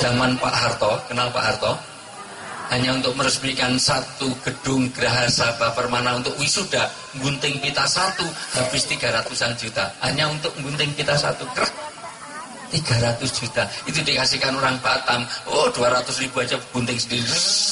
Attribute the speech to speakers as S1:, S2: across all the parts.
S1: zaman Pak Harto, kenal Pak Harto? Hanya untuk meresmikan satu gedung Geraha Sabha Permana untuk wisuda, gunting pita satu habis 300-an juta. Hanya untuk gunting pita satu, 300 juta. Itu dikasihkan orang Batam, 200.000 aja gunting sendiri.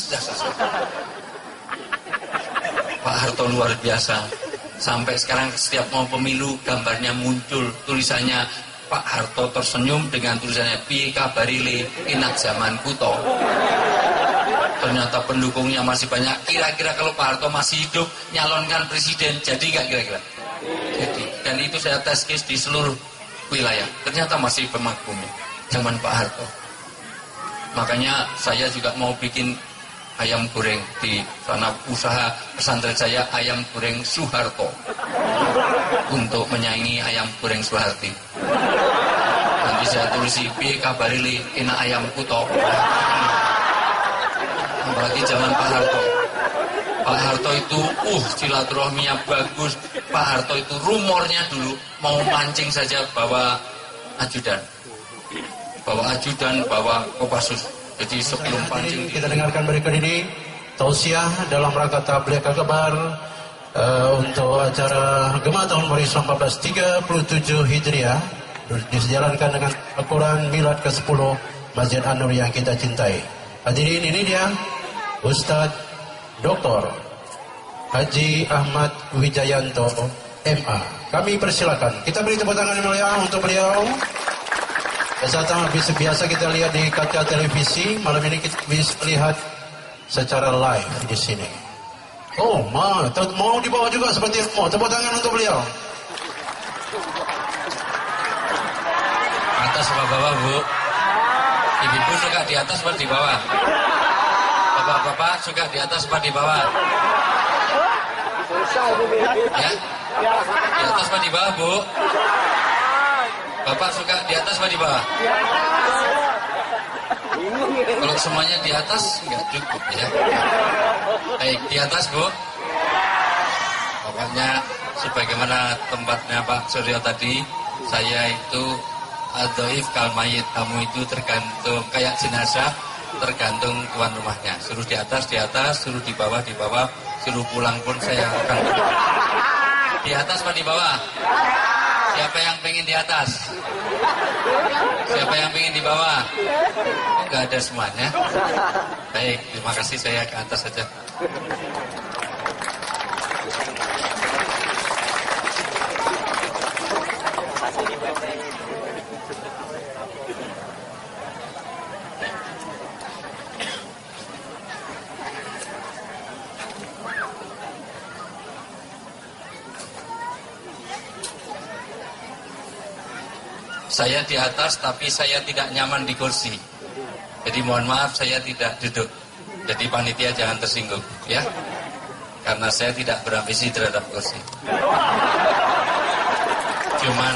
S1: Pak Harto luar biasa. Sampai sekarang setiap mau pemilu gambarnya muncul, tulisannya Pak Harto tersenyum dengan tulisannya piye kabarile enak zaman kuto. Ternyata pendukungnya masih banyak. Kira-kira kalau Pak Harto masih hidup nyalonkan presiden, jadi nggak kira-kira? Jadi. Dan itu saya tes case di seluruh wilayah. Ternyata masih pemakumnya zaman Pak Harto. Makanya saya juga mau bikin ayam goreng di sana, usaha pesantren saya ayam goreng Soeharto untuk menyaingi ayam goreng Soeharti. Nanti saya tulis piye kabarile enak ayam kuto. Apalagi zaman Pak Harto. Pak Harto itu silaturahminya bagus. Pak Harto itu rumornya dulu mau mancing saja bawa ajudan, bawa Kopassus. Jadi sebelum pancing
S2: kita dengarkan berikut ini tausiah dalam rangka tabligh akbar untuk acara Gema tahun baru 1437 Hijriah dijalankan dengan Al-Quran Milad ke-10 Masjid An-Nur yang kita cintai. Hadirin, ini dia Ustadz Dr. Haji Ahmad Wijayanto MA. Kami persilakan. Kita beri tepuk tangan yang mulia untuk beliau. Biasa kita lihat di kaca televisi, malam ini kita bisa lihat secara live di sini. Mau dibawa juga seperti mau. Tepuk tangan untuk beliau.
S1: Atas apa bawah, Bu? Ibu suka di atas apa di bawah? Bapak-bapak suka di atas apa di bawah? Ya? Di atas apa di bawah, Bu? Bapak suka di atas apa di bawah? Kalau semuanya di atas nggak cukup ya. Baik, di atas, Bu. Pokoknya sebagaimana tempatnya Pak Suryo tadi, saya itu adzaif kal mayit. Kamu itu tergantung kayak jenazah, tergantung tuan rumahnya. Suruh di atas, suruh di bawah, suruh pulang pun saya akan. Di atas apa di bawah? Siapa yang pengen di atas? Siapa yang pengen di bawah? Enggak ada semuanya. Baik, terima kasih, saya ke atas saja. Saya di atas tapi saya tidak nyaman di kursi. Jadi mohon maaf saya tidak duduk. Jadi panitia jangan tersinggung ya. Karena saya tidak berambisi terhadap kursi. Cuman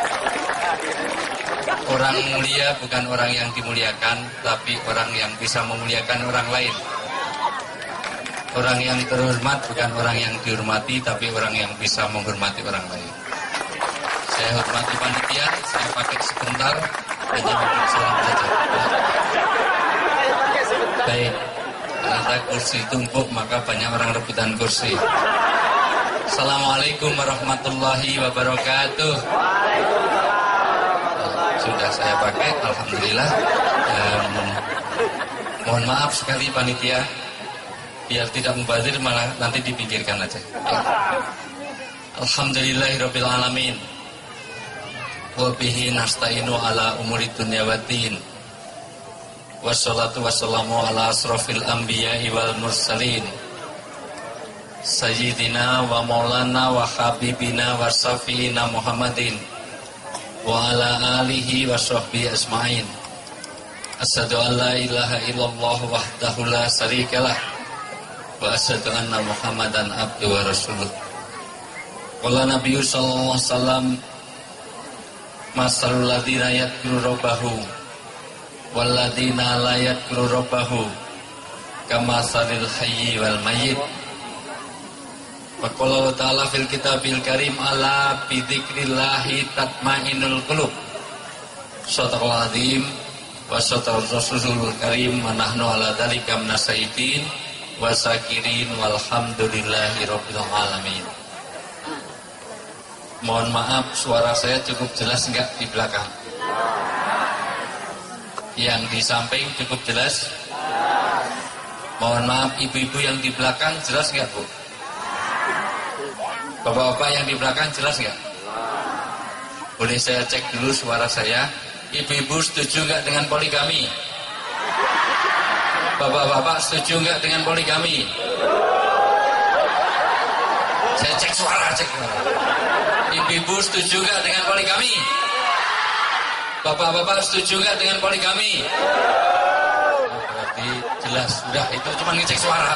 S1: orang mulia bukan orang yang dimuliakan, tapi orang yang bisa memuliakan orang lain. Orang yang terhormat bukan orang yang dihormati, tapi orang yang bisa menghormati orang lain. Saya hormati panitia, saya pakai sebentar, hanya untuk salam saja. Baik, karena kursi tumpuk maka banyak orang rebutan kursi. Assalamualaikum warahmatullahi wabarakatuh. Sudah saya pakai, alhamdulillah. Mohon maaf sekali panitia, biar tidak mubazir malah nanti dipinggirkan aja. Ya. Alhamdulillahirabbil alamin. Wa bihi nasta'inu ala umuri dunya waddin. Wassalatu wassalamu ala asrofil anbiya'i wal mursalin. Sayyidina wa maulana wa habibina wa syafi'ina Muhammadin wa ala alihi wa sahbihi asma'in. Asyhadu an la ilaha illallah wahdahu la syarikalah wa asyhadu anna Muhammadan abduhu wa rasuluh. Qala Nabi sallallahu alaihi wasallam masalul ladzina yadhkuru rabbahu wal ladzina la yadhkuru rabbahu kamasalil hayyi wal mayyit. Wa qala ta'ala fil kitabil karim ala bi dzikrillahi tatma'innul qulub. Shadaqal azim. Wassalatu Rasulul Karim manahnu ala dzalika minasyaitin wasakirin walhamdulillahi rabbil alamin. Mohon maaf suara saya cukup jelas enggak di belakang? Yang di samping cukup jelas? Mohon maaf ibu-ibu yang di belakang jelas enggak, Bu? Bapak-bapak yang di belakang jelas enggak? Boleh saya cek dulu suara saya? Ibu-ibu setuju enggak dengan poligami? Bapak-bapak setuju enggak dengan poligami? Saya cek suara. Ibu-ibu setuju enggak dengan poligami? Bapak-bapak setuju enggak dengan poligami? Berarti jelas, sudah itu cuma ngecek suara.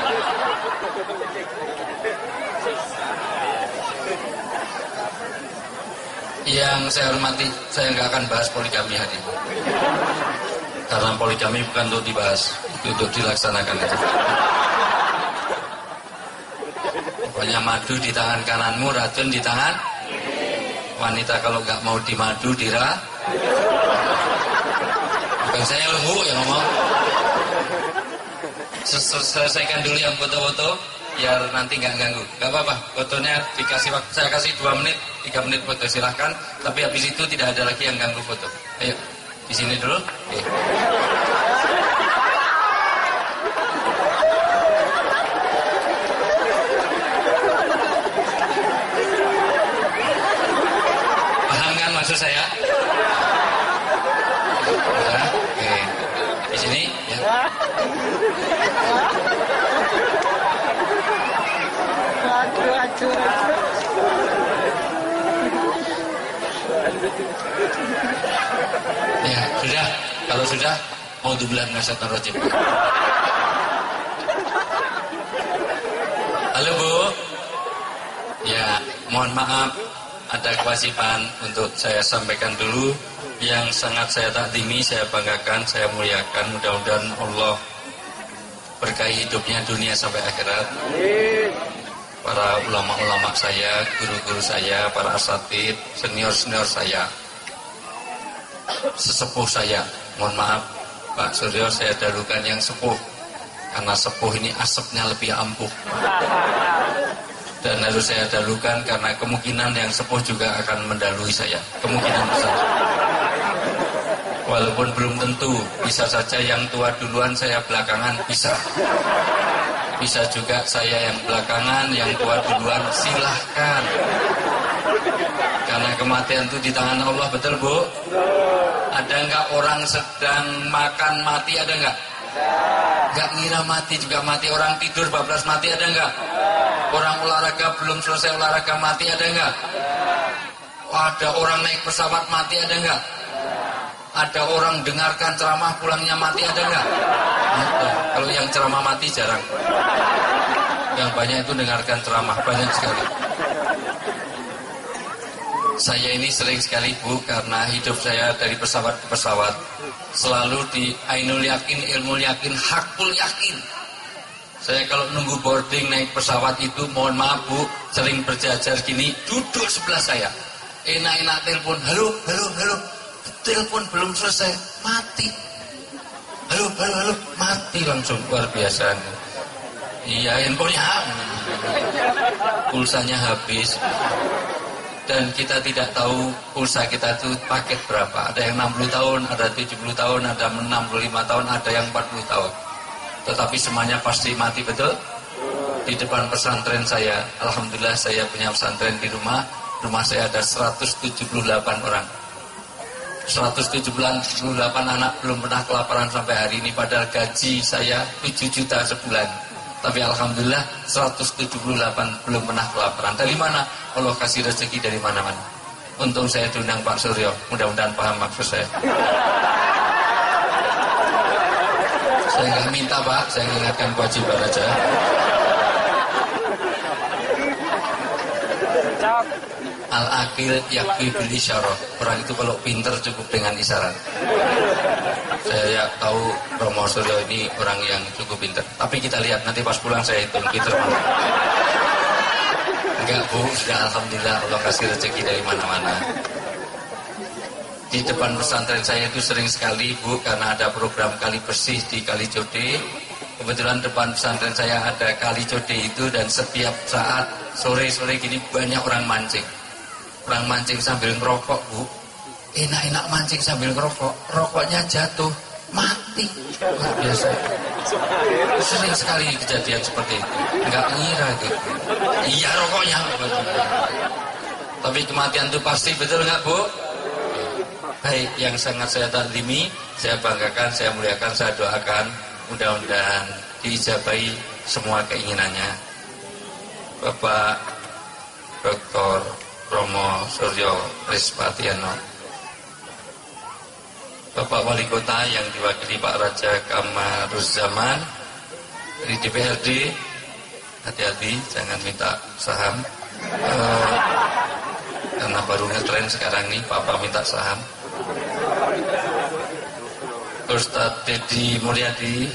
S1: Yang saya hormati, saya nggak akan bahas poligami hari ini. Karena poligami bukan untuk dibahas, itu untuk dilaksanakan aja. Pokoknya madu di tangan kananmu, racun di tangan wanita. Kalau nggak mau dimadu, bukan saya lu yang ngomong. Selesaikan dulu yang foto-foto, biar nanti nggak ganggu. Nggak apa-apa, fotonya dikasih waktu, saya kasih 2 menit, 3 menit foto silahkan. Tapi habis itu tidak ada lagi yang ganggu foto. Ayo, di sini dulu. Oke. Paham kan maksud saya? Nah, oke. Di sini. Ya. Ya, sudah. Kalau sudah, mau dubelan nasihat rojim. Halo Bu. Ya, mohon maaf. Ada kewajiban untuk saya sampaikan dulu. Yang sangat saya takdimi, saya banggakan, saya muliakan. Mudah-mudahan Allah berkahi hidupnya dunia sampai akhirat. Para ulama-ulama saya, guru-guru saya, para asatid, senior-senior saya, sesepuh saya. Mohon maaf Pak Suryo, saya dahulukan yang sepuh, karena sepuh ini asapnya lebih ampuh. Dan harus saya dahulukan karena kemungkinan yang sepuh juga akan mendahului saya, kemungkinan besar. Walaupun belum tentu, bisa saja yang tua duluan, saya belakangan, bisa. Bisa juga saya yang belakangan, yang tua duluan, silahkan. Karena kematian itu di tangan Allah, betul Bu? Ada nggak orang sedang makan mati, ada nggak? Nggak ngira mati juga mati. Orang tidur bablas mati, ada nggak? Orang olahraga belum selesai olahraga mati, ada nggak? Ada orang naik pesawat mati, ada nggak? Ada orang dengarkan ceramah pulangnya mati, ada nggak? Ada. Kalau yang ceramah mati jarang. Yang banyak itu dengarkan ceramah, banyak sekali. Saya ini sering sekali Bu, karena hidup saya dari pesawat ke pesawat selalu di ainul yakin, ilmu yakin, hakul yakin. Saya kalau nunggu boarding naik pesawat itu, mohon maaf Bu, sering berjajar gini, duduk sebelah saya. Enak-enak telepon, halo, telepon belum selesai, mati. Halo, mati langsung, luar biasa. Iya, handphonenya pulsanya habis. Dan kita tidak tahu pulsa kita itu paket berapa. Ada yang 60 tahun, ada 70 tahun, ada 65 tahun, ada yang 40 tahun. Tetapi semuanya pasti mati, betul? Di depan pesantren saya, alhamdulillah saya punya pesantren di rumah. Rumah saya ada 178 orang. 178 anak belum pernah kelaparan sampai hari ini, padahal gaji saya 7 juta sebulan. Tapi alhamdulillah 178 belum pernah kelaparan. Dari mana? Allah kasih rezeki dari mana-mana. Untung saya diundang Pak Suryo, mudah-mudahan paham maksud saya. Saya nggak minta Pak, saya ingatkan kewajiban aja. Al-akil yakfi bil isyarah. Orang itu kalau pinter cukup dengan isyarat. Saya tahu Romo Suryo ini orang yang cukup pinter. Tapi kita lihat nanti pas pulang saya hitung pinter mana. Enggak Bu, sudah alhamdulillah Allah kasih rezeki dari mana-mana. Di depan pesantren saya itu sering sekali Bu, karena ada program kali bersih di Kalijode. Kebetulan depan pesantren saya ada Kalijode itu, dan setiap saat sore-sore gini banyak orang mancing. Orang mancing sambil ngerokok Bu. Enak-enak mancing sambil ngerokok, rokoknya jatuh, mati. Luar biasa. Sering sekali kejadian seperti itu. Enggak ngira gitu. Iya rokoknya. Tapi kematian itu pasti, betul nggak Bu? Baik, yang sangat saya taklimi, saya banggakan, saya muliakan, saya doakan, mudah-mudahan diijabahi semua keinginannya. Bapak Dr. Romo Suryo Rispatiano, Bapak Wali Kota yang diwakili Pak Raja Kamaruzzaman dari DPRD, hati-hati jangan minta saham, karena baru ngetren sekarang nih Papa minta saham. Ustadz Dedi Mulyadi,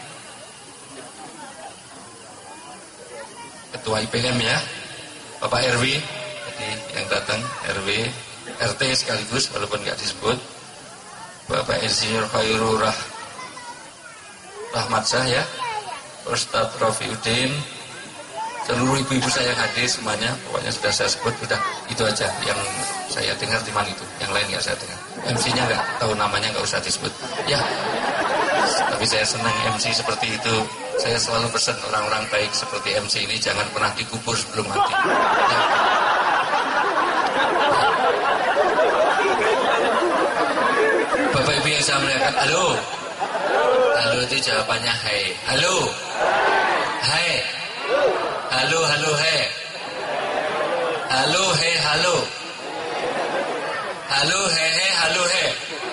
S1: Ketua IPM ya, Bapak RW jadi yang datang, RW RT sekaligus walaupun nggak disebut, Bapak Insinyur Khairul Rahmatsyah ya, Ustadz Rofiuddin, seluruh ibu-ibu saya hadir semuanya, pokoknya sudah saya sebut, sudah itu aja yang saya dengar di mana itu, yang lain nggak saya dengar. MC-nya nggak tahu namanya, nggak usah disebut ya. Tapi saya senang MC seperti itu. Saya selalu pesan orang-orang baik seperti MC ini jangan pernah dikubur sebelum mati ya. Bapak Ibu yang saya muliakan, halo. Halo itu jawabannya hai. Halo. Hai. Halo, halo, hai. Halo, hai, halo. Halo, he, halo, he.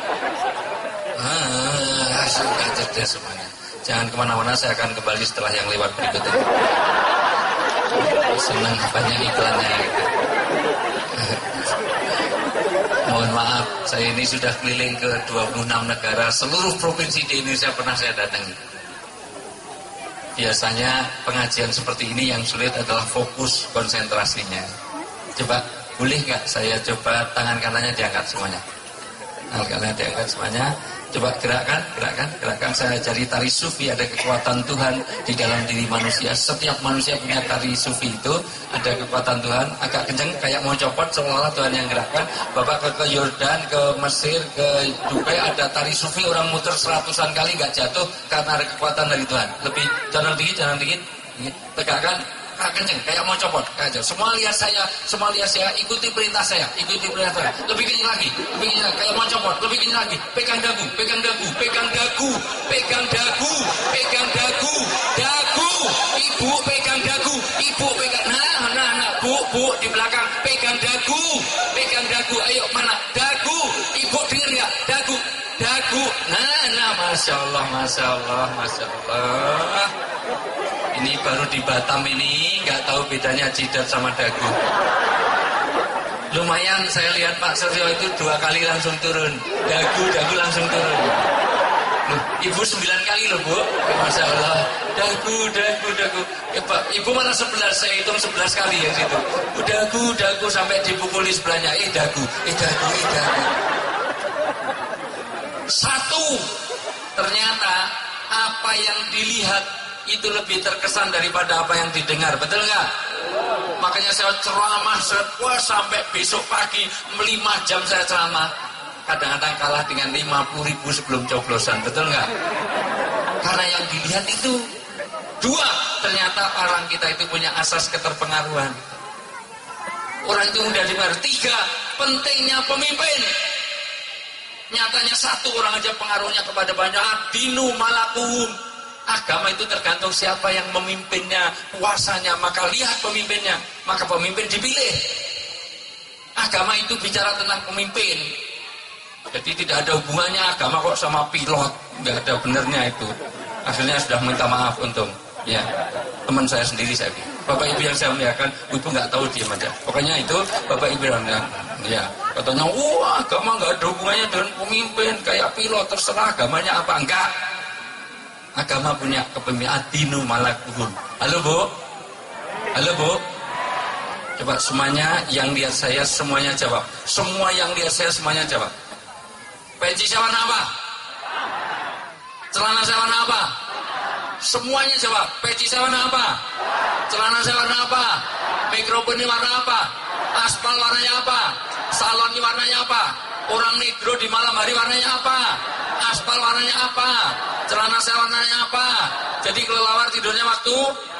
S1: Sudah cerdas semuanya. Jangan kemana-mana, saya akan kembali setelah yang lewat berikut ini. Senang banyak iklannya gitu. Mohon maaf, saya ini sudah keliling ke 26 negara, seluruh provinsi di Indonesia pernah saya datangi. Biasanya pengajian seperti ini yang sulit adalah fokus konsentrasinya. Coba, boleh nggak saya coba tangan kanannya diangkat semuanya? Tangan kanannya diangkat semuanya. Coba gerakan. Saya ajari tari sufi, ada kekuatan Tuhan di dalam diri manusia. Setiap manusia punya tari sufi itu, ada kekuatan Tuhan. Agak kenceng, kayak mau copot, seolah-olah Tuhan yang gerakkan. Bapak ke Yordan, ke Mesir, ke Dubai, ada tari sufi, orang muter 100-an kali nggak jatuh karena ada kekuatan dari Tuhan. Lebih, jangan dikit. Tegakkan. Kenceng, kayak mau copot, kayak semua lihat saya, ikuti perintah saya. Lebih kenceng lagi, kayak mau copot, lebih kenceng lagi. Pegang dagu, ibu pegang dagu, bu di belakang, pegang dagu, ayo mana, dagu, ibu dengar nggak, dagu. Masya Allah. Ini baru di Batam ini, nggak tahu bedanya jidat sama dagu. Lumayan saya lihat Pak Suryo itu 2 kali langsung turun, dagu langsung turun. Loh, Ibu 9 kali loh Bu, Masya Allah. Dagu. Ya, Pak, Ibu mana 11, saya hitung 11 kali yang situ. Dagu sampai dipukuli sebelahnya, dagu. Satu, ternyata apa yang dilihat itu lebih terkesan daripada apa yang didengar, betul nggak? Makanya saya ceramah sampai besok pagi 5 jam saya ceramah. Kadang-kadang kalah dengan 50.000 sebelum coblosan, betul nggak? Karena yang dilihat itu 2, ternyata orang kita itu punya asas keterpengaruhan. Orang itu mudah dipengaruhi. 3, pentingnya pemimpin. Nyatanya 1 orang aja pengaruhnya kepada banyak. Dinu malakuhum. Agama itu tergantung siapa yang memimpinnya, kuasanya, maka lihat pemimpinnya, maka pemimpin dipilih. Agama itu bicara tentang pemimpin. Jadi tidak ada hubungannya agama kok sama pilot, nggak ada benernya itu. Akhirnya sudah minta maaf untung. Ya, teman saya sendiri saya bilang. Bapak Ibu yang saya muliakan, Ibu nggak tahu diam aja. Pokoknya itu Bapak Ibu yang ya, katanya, agama nggak ada hubungannya dengan pemimpin, kayak pilot, terserah agamanya apa enggak. Agama punya kepemimpinan, adinu malakuhum. Halo Bu. Coba semuanya yang lihat saya semuanya jawab. Semua yang lihat saya semuanya jawab. Peci saya warna apa? Celana saya warna apa? Semuanya jawab. Peci saya warna apa? Celana saya warna apa? Mikrofon ini warna apa? Aspal warnanya apa? Salon ini warnanya apa? Orang negro di malam hari warnanya apa? Aspal warnanya apa? Celana saya warnanya apa? Jadi kelelawar tidurnya waktu?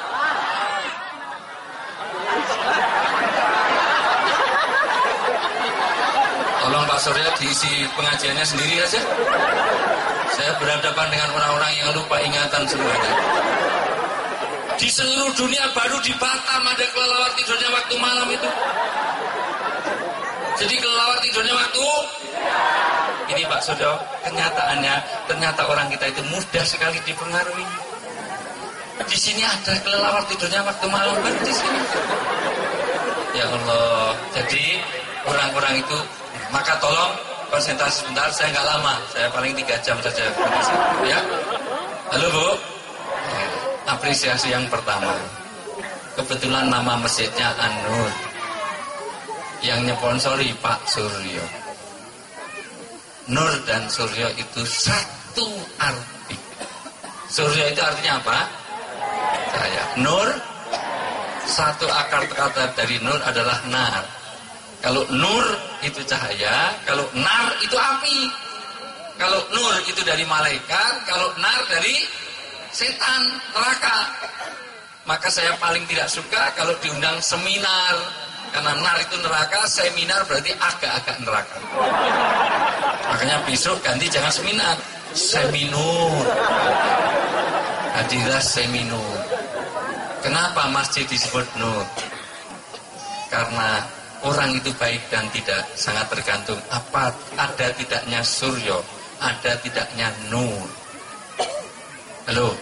S1: Tolong Pak Surya diisi pengajiannya sendiri aja. Saya berhadapan dengan orang-orang yang lupa ingatan semuanya. Di seluruh dunia baru di Batam ada kelelawar tidurnya waktu malam itu. Jadi kelelawar tidurnya waktu ini Pak Surya, kenyataannya ternyata orang kita itu mudah sekali dipengaruhi. Di sini ada kelelawar tidurnya waktu malam baru di sini. Ya Allah, jadi orang-orang itu, maka tolong konsentrasi sebentar, saya nggak lama, saya paling 3 jam saja. Ya, halo Bu. Apresiasi yang pertama, kebetulan nama masjidnya An-Nur, yang nyponsori Pak Suryo. Nur dan Suryo itu satu arti. Suryo itu artinya apa? Cahaya. Nur, satu akar kata dari nur adalah nar. Kalau nur itu cahaya, kalau nar itu api. Kalau nur itu dari malaikat, kalau nar dari setan, neraka. Maka saya paling tidak suka kalau diundang seminar. Karena nar itu neraka, seminar berarti agak-agak neraka. Makanya besok ganti jangan seminar, seminur. Hadilah seminur. Kenapa masjid disebut nur? Karena orang itu baik dan tidak sangat tergantung apa ada tidaknya suryo, ada tidaknya nur. Halo.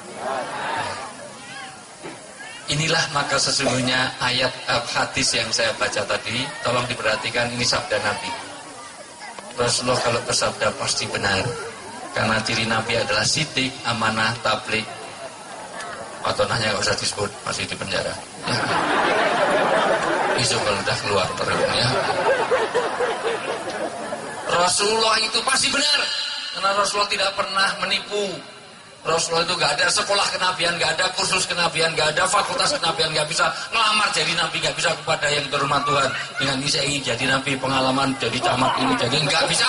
S1: Inilah maka sesungguhnya ayat hadis yang saya baca tadi, tolong diperhatikan, ini sabda Nabi. Rasulullah kalau bersabda pasti benar. Karena ciri Nabi adalah sidik, amanah, tabligh. Patonahnya nggak usah disebut, masih di penjara. Ya. Besok kalau udah keluar terus ya. Rasulullah itu pasti benar, karena Rasulullah tidak pernah menipu. Rasulullah itu nggak ada sekolah kenabian, nggak ada kursus kenabian, nggak ada fakultas kenabian, nggak bisa ngelamar jadi nabi, nggak bisa kepada yang terhormat Tuhan dengan ini saya ingin jadi nabi, pengalaman jadi camat ini jadi nggak bisa.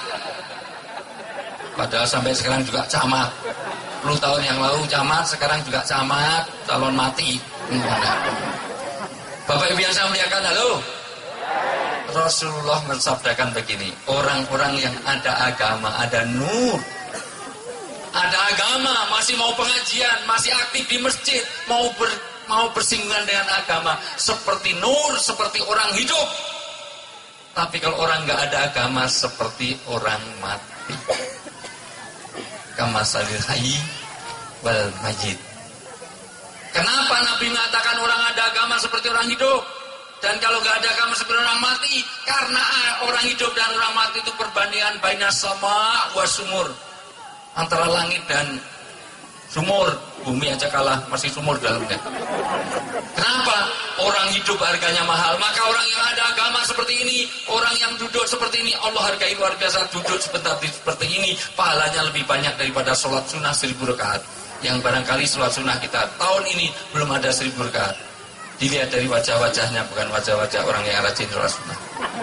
S1: Padahal sampai sekarang juga camat. 10 tahun yang lalu camat, sekarang juga camat, calon mati. Bapak Ibu yang saya muliakan, halo. Rasulullah mensabdakan begini, orang-orang yang ada agama, ada nur, ada agama, masih mau pengajian, masih aktif di masjid, mau bersinggungan dengan agama, seperti nur, seperti orang hidup. Tapi kalau orang nggak ada agama, seperti orang mati. Kama salil hayy wal mayyit. Kenapa Nabi mengatakan orang ada agama seperti orang hidup? Dan kalau nggak ada agama seperti orang mati, karena orang hidup dan orang mati itu perbandingan baina sama wa sumur, antara langit dan sumur. Bumi aja kalah, masih sumur dalamnya. Kenapa? Orang hidup harganya mahal. Maka orang yang ada agama seperti ini, orang yang duduk seperti ini, Allah hargai luar biasa. Duduk sebentar seperti ini, pahalanya lebih banyak daripada sholat sunnah 1000 rakaat. Yang barangkali sholat sunnah kita tahun ini belum ada 1000 rakaat. Dilihat dari wajah-wajahnya, bukan wajah-wajah orang yang rajin sholat sunnah.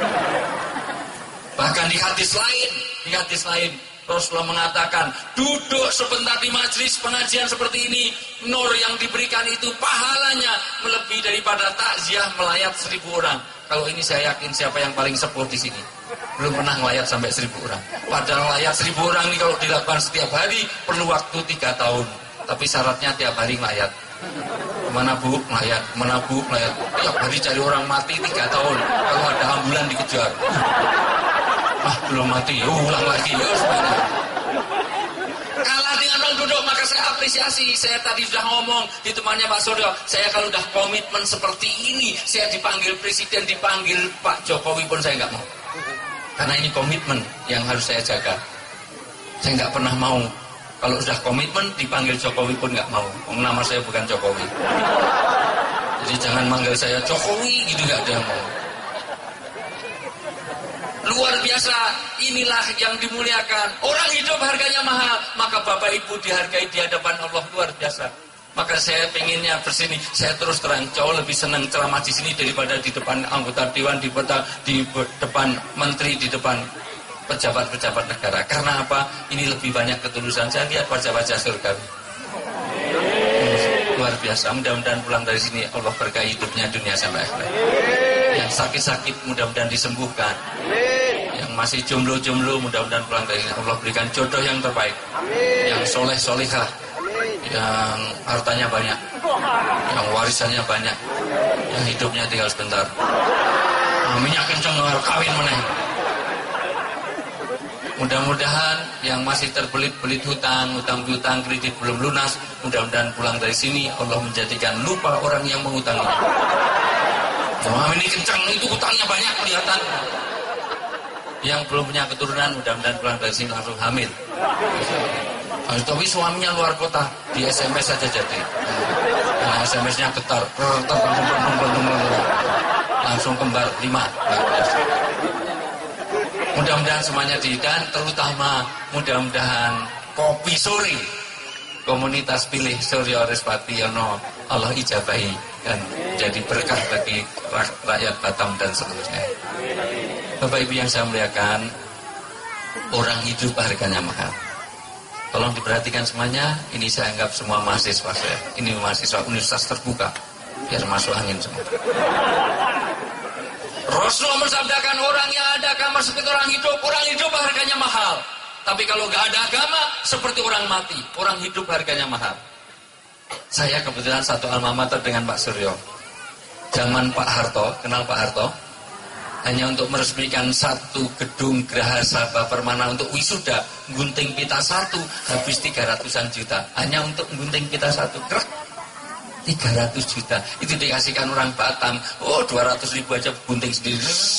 S1: Bahkan di hadis lain, Rasulullah mengatakan, duduk sebentar di majelis pengajian seperti ini, nur yang diberikan itu pahalanya melebihi daripada takziah melayat 1000 orang. Kalau ini saya yakin siapa yang paling sepuh di sini belum pernah melayat sampai 1000 orang. Padahal melayat 1000 orang ini kalau dilakukan setiap hari perlu waktu 3 tahun. Tapi syaratnya tiap hari melayat. Kemana Bu? Melayat. Kemana Bu? Melayat. Tiap hari cari orang mati 3 tahun. Kalau ada ambulan dikejar. Belum mati, ulang lagi ya semuanya. Kalah dengan orang duduk, maka saya apresiasi. Saya tadi sudah ngomong di temannya Pak Suryo, saya kalau udah komitmen seperti ini, saya dipanggil presiden, dipanggil Pak Jokowi pun saya nggak mau. Karena ini komitmen yang harus saya jaga. Saya nggak pernah mau kalau sudah komitmen dipanggil Jokowi pun nggak mau. Nama saya bukan Jokowi. Jadi jangan manggil saya Jokowi gitu, nggak ada yang mau. Luar biasa, inilah yang dimuliakan. Orang hidup harganya mahal, maka Bapak Ibu dihargai di hadapan Allah luar biasa. Maka saya pengennya bersini, saya terus terang jauh lebih senang ceramah di sini daripada di depan anggota dewan, di depan menteri, di depan pejabat-pejabat negara. Karena apa? Ini lebih banyak ketulusan. Saya lihat wajah-wajah surga. Luar biasa. Mudah-mudahan pulang dari sini Allah berkahi hidupnya dunia sampai akhirat. Yang sakit-sakit mudah-mudahan disembuhkan. Yang masih jomblo-jomblo mudah-mudahan pulang dari sini Allah berikan jodoh yang terbaik. Yang soleh-solihah, yang hartanya banyak, yang warisannya banyak, yang hidupnya tinggal sebentar. Minyak kenceng kawin meneh. Mudah-mudahan yang masih terbelit-belit hutang kredit belum lunas, mudah-mudahan pulang dari sini Allah menjadikan lupa orang yang mengutanginya. Ini kencang, itu hutangnya banyak kelihatan. Yang belum punya keturunan, mudah-mudahan pulang dari sini langsung hamil. Tapi suaminya luar kota, di SMS saja jadi. Nah, SMS-nya getar, langsung kembar 5. Mudah-mudahan semuanya dan terutama mudah-mudahan kopi sore komunitas pilih Suryo Respati Yono Allah ijabahi dan jadi berkah bagi rakyat Batam dan seterusnya. Bapak Ibu yang saya muliakan, orang hidup harganya mahal. Tolong diperhatikan semuanya. Ini saya anggap semua mahasiswa saya. Ini mahasiswa universitas terbuka, biar masuk angin semua. Rasulullah mensabdakan orang yang ada agama seperti orang hidup harganya mahal. Tapi kalau nggak ada agama, seperti orang mati. Orang hidup harganya mahal. Saya kebetulan satu alma mater dengan Pak Suryo. Zaman Pak Harto, kenal Pak Harto? Hanya untuk meresmikan satu gedung Geraha Sabha Permana untuk wisuda, gunting pita satu, habis 300-an juta. Hanya untuk gunting pita satu, 300 juta. Itu dikasihkan orang Batam, 200.000 aja gunting sendiri.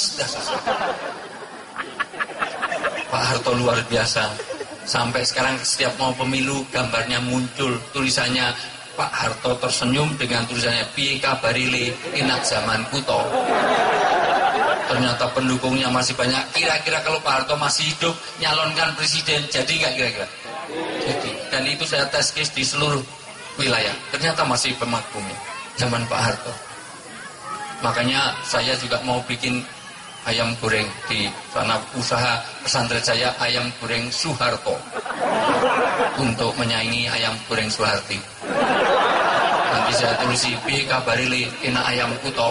S1: Pak Harto luar biasa. Sampai sekarang setiap mau pemilu gambarnya muncul, tulisannya Pak Harto tersenyum dengan tulisannya piye kabarile enak zaman kuto. Ternyata pendukungnya masih banyak. Kira-kira kalau Pak Harto masih hidup nyalonkan presiden, jadi nggak kira-kira? Jadi. Dan itu saya tes case di seluruh wilayah. Ternyata masih pemakmumi zaman Pak Harto. Makanya saya juga mau bikin ayam goreng di sana, usaha pesantren saya ayam goreng Soeharto untuk menyaingi ayam goreng Soeharti. Nanti saya tulisi piye kabarile enak ayam kuto.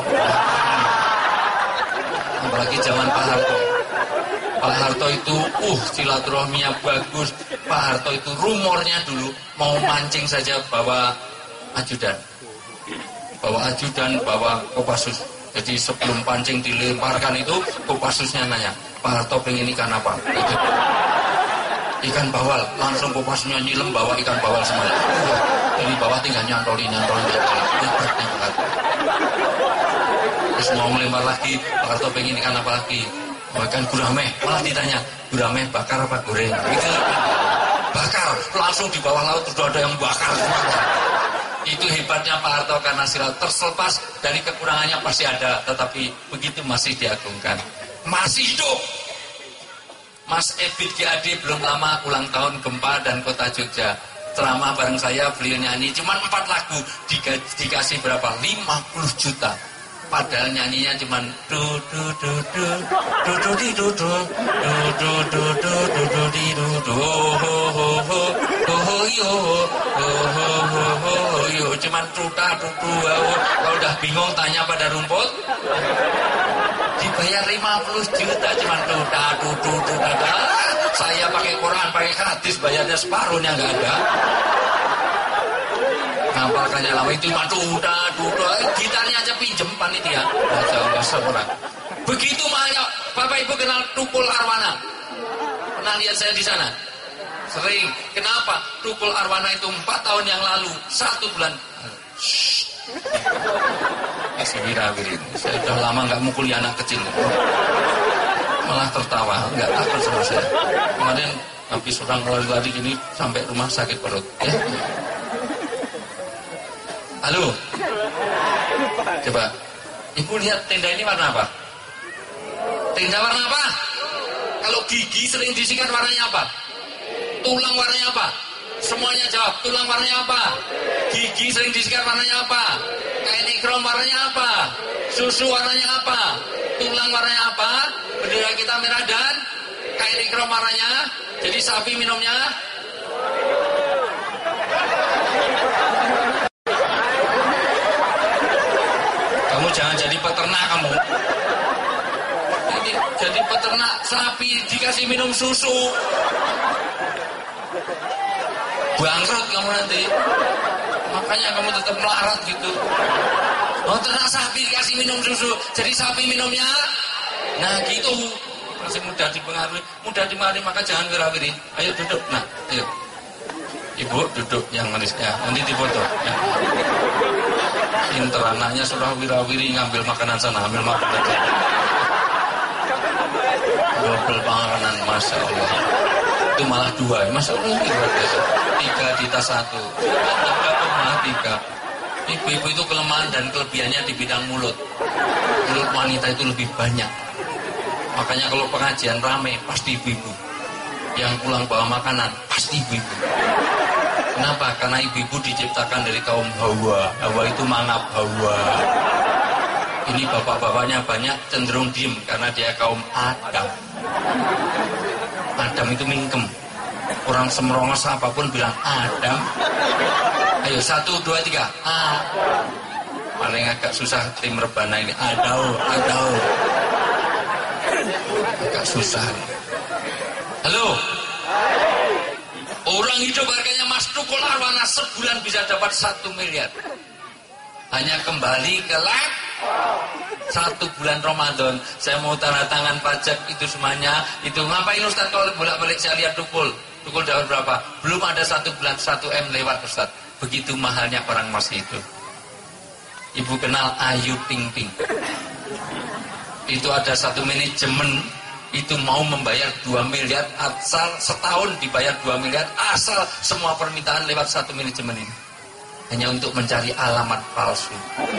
S1: Apalagi zaman Pak Harto. Pak Harto itu silaturahminya bagus. Pak Harto itu rumornya dulu mau mancing saja bawa ajudan, bawa Kopassus. Jadi sebelum pancing dilemparkan itu Kopassusnya nanya, Pak Harto pengen ikan apa? Ikan bawal. Langsung Kopassusnya nyilem bawa ikan bawal semuanya. Dari bawah tinggal nyantolin. Terus mau melempar lagi, Pak Harto pengen ikan apa lagi? Makan gurame, malah ditanya, gurame bakar apa goreng? Itu bakar, langsung di bawah laut sudah ada yang bakar. Itu hebatnya Pak Harto karena sila terselepas dari kekurangannya pasti ada, tetapi begitu masih diagungkan, masih hidup. Mas Ebit GAD belum lama ulang tahun gempa dan kota Jogja. Ceramah bareng saya, beliau nyanyi cuma 4 lagu, dikasih berapa? 50 juta. Padahal nyanyinya cuma do do do do do do di do do do do do do do do di do do ho ho ho ho ho yo ho ho ho ho yo cuma tuta tutu. Kalau udah bingung tanya pada rumput. Dibayar 50 juta cuma tuta tutu tuta. Saya pakai Quran, pakai hadis, bayarnya separuhnya nggak ada. Ngampalkannya lama itu cuma duda, gitarnya aja pinjem panitia. Bahasa orang. Begitu banyak. Bapak Ibu kenal Tukul Arwana? Pernah lihat saya di sana? Sering. Kenapa? Tukul Arwana itu 4 tahun yang lalu, 1 bulan. Masih wira-wirin. Saya udah lama nggak mukuli anak kecil. Malah tertawa, nggak takut sama saya. Kemarin habis orang lari-lari gini sampai rumah sakit perut. Ya. Halo. Coba. Ibu lihat tenda ini warna apa? Tenda warna apa? Kalau gigi sering disikat warnanya apa? Tulang warnanya apa? Semuanya jawab. Tulang warnanya apa? Gigi sering disikat warnanya apa? Kain ikrom warnanya apa? Susu warnanya apa? Tulang warnanya apa? Bendera kita merah dan kain ikrom warnanya. Jadi sapi minumnya kamu jangan jadi peternak kamu. Ini jadi peternak sapi dikasih minum susu. Bangkrut kamu nanti. Makanya kamu tetap melarat gitu. Oh, ternak sapi dikasih minum susu. Jadi sapi minumnya nah gitu. Masih mudah dipengaruhi, mudah dimarahi, maka jangan wirawiri. Ayo duduk. Nah, ayo. Ibu duduk yang manis ya. Nanti difoto ya. Pinter anaknya sudah wirawiri ngambil makanan sana, ambil makanan sana. Double makanan, Masya Allah. Itu malah 2, Masya Allah luar biasa. 3 di tas 1. 3 malah 3. Ibu-ibu itu kelemahan dan kelebihannya di bidang mulut. Mulut wanita itu lebih banyak. Makanya kalau pengajian rame pasti ibu-ibu. Yang pulang bawa makanan pasti ibu-ibu. Kenapa? Karena ibu-ibu diciptakan dari kaum Hawa. Hawa itu mangap Hawa. Ini bapak-bapaknya banyak cenderung diem karena dia kaum Adam. Adam itu mingkem. Orang semrongos apapun bilang Adam. Ayo 1, 2, 3. Paling agak susah tim rebana ini. Adau. Agak susah. Halo. Orang hidup harganya Mas Tukul Arwana sebulan bisa dapat 1 miliar. Hanya kembali ke lab 1 bulan Ramadan. Saya mau tanda tangan pajak itu semuanya. Itu ngapain Ustaz kalau bolak-balik saya lihat Tukul dapat berapa? Belum ada 1 bulan 1 M lewat Ustaz. Begitu mahalnya orang masih itu. Ibu kenal Ayu Ting Ting. Itu ada 1 manajemen itu mau membayar 2 miliar asal setahun dibayar 2 miliar asal semua permintaan lewat 1 manajemen ini. Hanya untuk mencari alamat palsu.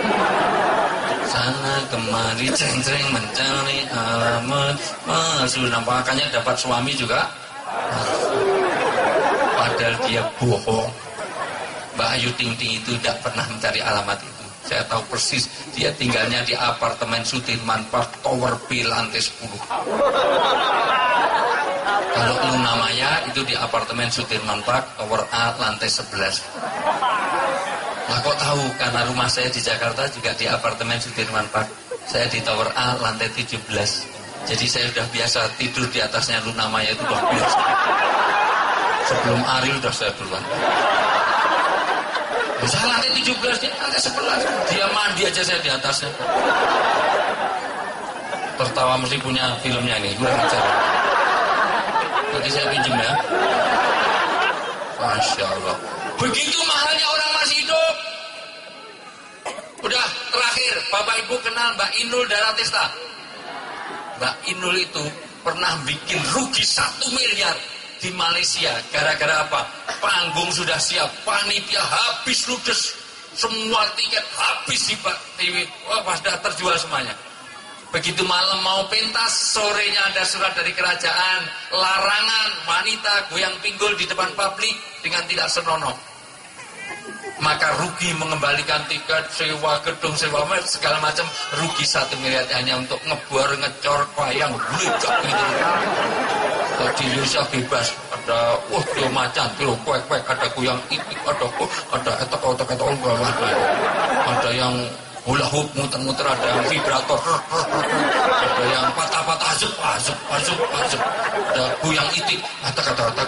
S1: Sana kemari ceng-ceng mencari alamat palsu. Makanya dapat suami juga palsu. Padahal dia bohong. Mbak Ayu Ting Ting itu tidak pernah mencari alamat itu. Saya tahu persis dia tinggalnya di apartemen Sudirman Park Tower B lantai 10. Kalau lu namanya itu di apartemen Sudirman Park Tower A lantai 11. Lah kok tahu? Karena rumah saya di Jakarta juga di apartemen Sudirman Park. Saya di Tower A lantai 17. Jadi saya sudah biasa tidur di atasnya lu namanya itu udah biasa. Sebelum Ariel udah saya duluan. Saya lantai 17, dia lantai 11. Dia mandi aja saya di atasnya. Tertawa mesti punya filmnya ini. Gue ngajar. Jadi saya pinjem ya. Masya Allah. Begitu mahalnya orang masih hidup. Udah terakhir, Bapak Ibu kenal Mbak Inul Daratista. Mbak Inul itu pernah bikin rugi 1 miliar di Malaysia. Gara-gara apa? Panggung sudah siap, panitia habis ludes, semua tiket habis di TV. Wah, sudah terjual semuanya. Begitu malam mau pentas, sorenya ada surat dari kerajaan, larangan wanita goyang pinggul di depan publik dengan tidak senonoh. Maka rugi mengembalikan tiket, sewa gedung, sewa segala macam, rugi 1 miliar hanya untuk ngebor, ngecor, wayang, blecok gitu. Di Indonesia bebas, ada dia macan, kuek-kuek, ada goyang itik, ada etok-etok, ada yang hula hoop muter-muter, ada yang vibrator, ada yang patah-patah, azub, ada goyang itik, atak-atak.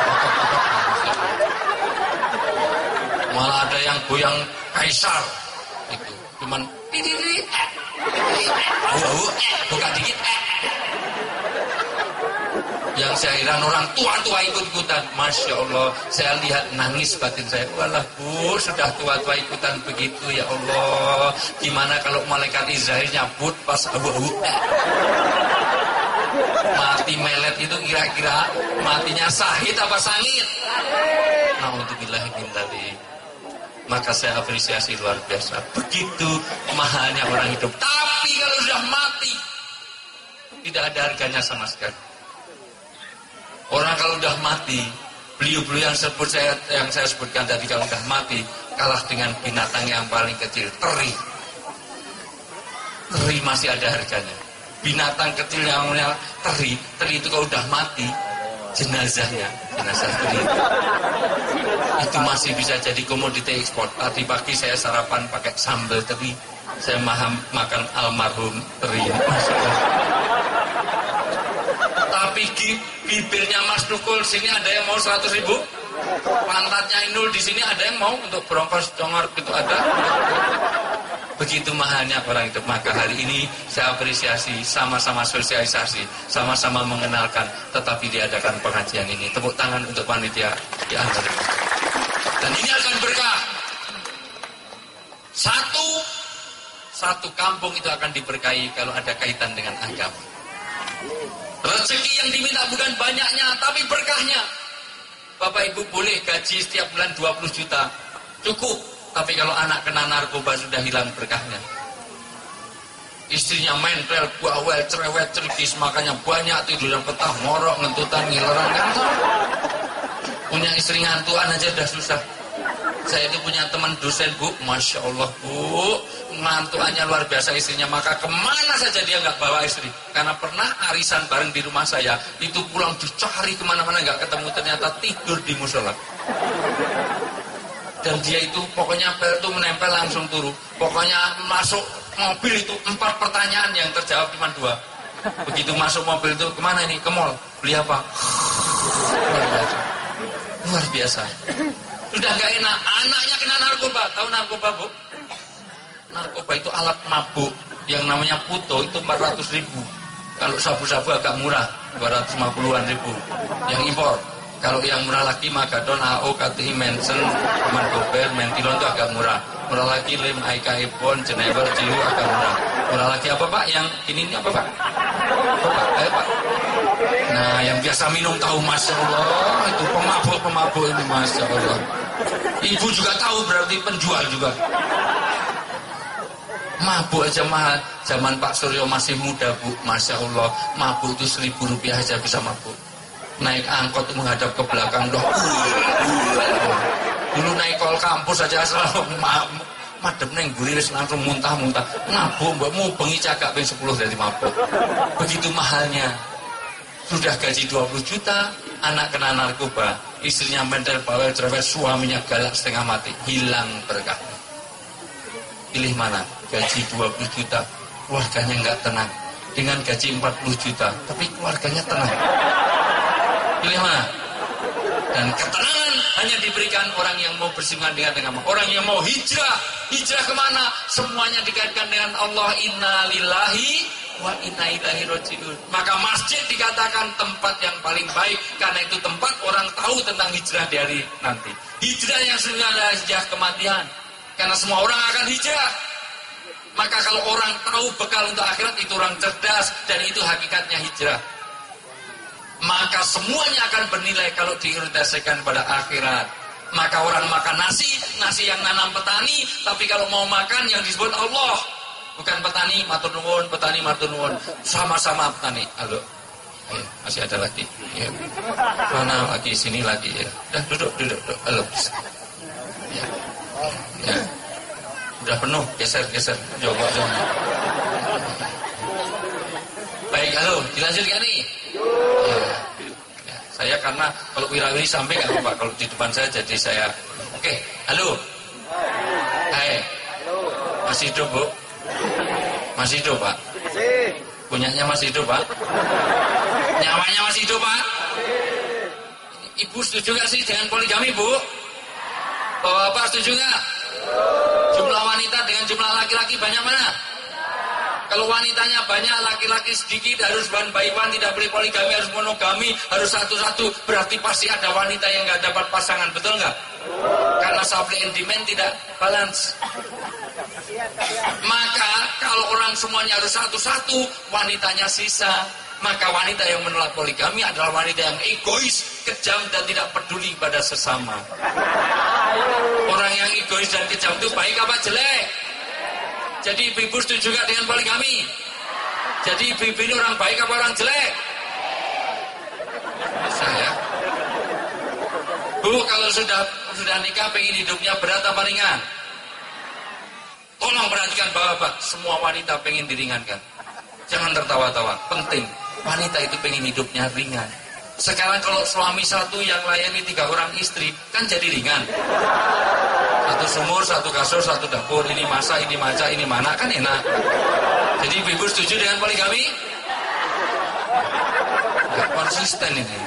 S1: Malah ada yang goyang kaisar, itu cuman buka dikit. Yang saya heran orang tua-tua ikut-ikutan. Masya Allah, saya lihat nangis batin saya. Walah Bu, sudah tua-tua ikutan begitu ya Allah. Gimana kalau malaikat Israel nyabut pas abu-abu? Mati melet itu kira-kira matinya sahid apa sangit? Na'udzubillah min dzalik. Maka saya apresiasi luar biasa. Begitu mahalnya orang hidup. Tapi kalau sudah mati, tidak ada harganya sama sekali. Orang kalau udah mati, beliau-beliau yang saya sebutkan tadi kalau udah mati, kalah dengan binatang yang paling kecil, teri. Teri masih ada harganya. Binatang kecil yang namanya teri itu kalau udah mati, jenazah teri itu masih bisa jadi komoditi ekspor. Tadi pagi saya sarapan pakai sambal teri, saya makan almarhum teri. Tapi bibirnya Mas Tukul sini ada yang mau 100.000, pantatnya Inul di sini ada yang mau untuk bronkos congor gitu ada. Begitu mahalnya orang itu. Maka hari ini saya apresiasi, sama-sama sosialisasi, sama-sama mengenalkan, tetapi diadakan pengajian ini. Tepuk tangan untuk panitia di Antar. Dan ini akan berkah. Satu kampung itu akan diberkahi kalau ada kaitan dengan agama. Rezeki yang diminta bukan banyaknya, tapi berkahnya. Bapak Ibu boleh gaji setiap bulan 20 juta, cukup. Tapi kalau anak kena narkoba sudah hilang berkahnya. Istrinya mentel, bawel, cerewet, cerikis, makanya banyak tidur yang petah, ngorok, ngentutan, ngileran. Punya istri ngantuan aja udah susah. Saya itu punya teman dosen, Bu, Masya Allah, Bu, ngantuannya luar biasa istrinya. Maka kemana saja dia nggak bawa istri. Karena pernah arisan bareng di rumah saya, itu pulang dicari kemana-mana nggak ketemu, ternyata tidur di musola. Dan dia itu pokoknya bel itu menempel langsung turun. Pokoknya masuk mobil itu 4 pertanyaan yang terjawab cuma 2. Begitu masuk mobil itu kemana ini? Ke mall. Beli apa? Luar biasa. Sudah gak enak. Anaknya kena narkoba. Tahu narkoba, Bu? Narkoba itu alat mabuk. Yang namanya puto itu 400.000. Kalau sabu-sabu agak murah, 250-an ribu. Yang impor. Kalau yang murah lagi Magadon, AO, KTI, Mensen, Mandober, Mentilon itu agak murah. Murah lagi Lim, Aika, Ebon, Jenever, Cilu agak murah. Murah lagi apa Pak? Yang ini apa Pak? Apa, Pak? Pak. Nah, yang biasa minum tahu, Masya Allah. Itu pemabuk ini, Masya Allah. Ibu juga tahu berarti penjual juga. Mabuk aja mahal. Zaman Pak Suryo masih muda, Bu. Masya Allah. Mabuk itu Rp1.000 aja bisa mabuk. Naik angkot menghadap ke belakang dong. Dulu naik kol kampus aja selalu madem neng buriris langsung muntah-muntah. Mabuk mbakmu bengi cagak ping 10 dari mabuk. Begitu mahalnya. Sudah gaji 20 juta, anak kena narkoba, istrinya mental bawel cerewet, suaminya galak setengah mati, hilang berkah. Pilih mana? Gaji 20 juta, keluarganya nggak tenang. Dengan gaji 40 juta, tapi keluarganya tenang. Pilih mana? Dan ketenangan hanya diberikan orang yang mau bersinggungan dengan agama. Orang yang mau hijrah. Hijrah kemana? Semuanya dikaitkan dengan Allah. Inna lillahi wa inna ilaihi raji'un. Maka masjid dikatakan tempat yang paling baik. Karena itu tempat orang tahu tentang hijrah di hari nanti. Hijrah yang sebenarnya adalah hijrah kematian. Karena semua orang akan hijrah. Maka kalau orang tahu bekal untuk akhirat, itu orang cerdas. Dan itu hakikatnya hijrah. Maka semuanya akan bernilai kalau diorientasikan pada akhirat. Maka orang makan nasi yang nanam petani, tapi kalau mau makan yang disebut Allah, bukan petani matur nuwun, petani matur nuwun, sama-sama petani. Halo, masih ada lagi. Ya. Mana lagi? Sini lagi ya. Duduk. Halo. Ya. Ya. Udah penuh, geser. Jongkok. Baik, halo, dilanjutkan nih. Ya, saya karena kalau wirawiri sampai nggak apa-apa, kalau di depan saya jadi saya. Oke, halo. Hai. Masih hidup, Bu? Masih hidup, Pak? Punyanya masih hidup, Pak? Nyawanya masih hidup, Pak? Ibu setuju nggak sih dengan poligami, Bu? Bapak setuju nggak? Jumlah wanita dengan jumlah laki-laki banyak mana? Kalau wanitanya banyak, laki-laki sedikit, harus one by one, tidak boleh poligami, harus monogami, harus satu-satu. Berarti pasti ada wanita yang nggak dapat pasangan, betul nggak? Karena supply and demand tidak balance. Maka kalau orang semuanya harus satu-satu, wanitanya sisa. Maka wanita yang menolak poligami adalah wanita yang egois, kejam, dan tidak peduli pada sesama. Orang yang egois dan kejam itu baik apa jelek? Jadi ibu-ibu setuju juga dengan poligami? Jadi ibu-ibu ini orang baik apa orang jelek? Bisa ya. Bu, kalau sudah nikah pengen hidupnya berat apa ringan? Tolong perhatikan bapak, semua wanita pengen diringankan. Jangan tertawa-tawa, penting. Wanita itu pengen hidupnya ringan. Sekarang kalau suami satu yang layani 3 orang istri, kan jadi ringan. Satu sumur, satu kasur, satu dapur, ini masak, ini maca, ini mana, kan enak. Jadi ibu setuju dengan poligami? Gak konsisten ini.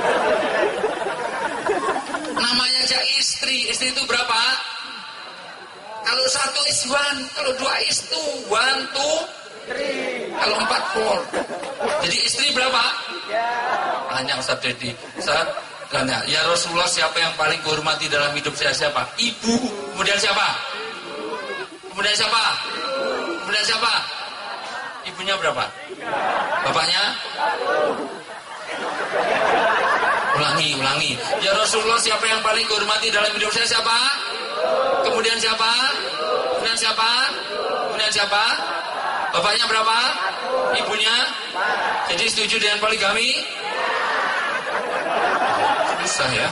S1: Namanya aja istri itu berapa? Kalau 1 is 1, kalau 2 is 2, 1, 2, 3. Kalau 4, 4. Jadi istri berapa? Tanya Ustaz Dedi. Ustaz, tanya, ya Rasulullah siapa yang paling kuhormati dalam hidup saya siapa? Ibu. Kemudian siapa? Kemudian siapa? Kemudian siapa? Ibunya berapa? Bapaknya? Ulangi. Ya Rasulullah siapa yang paling kuhormati dalam hidup saya siapa? Kemudian siapa? Kemudian siapa? Kemudian siapa? Bapaknya berapa? Ibunya? Jadi setuju dengan poligami? Susah ya.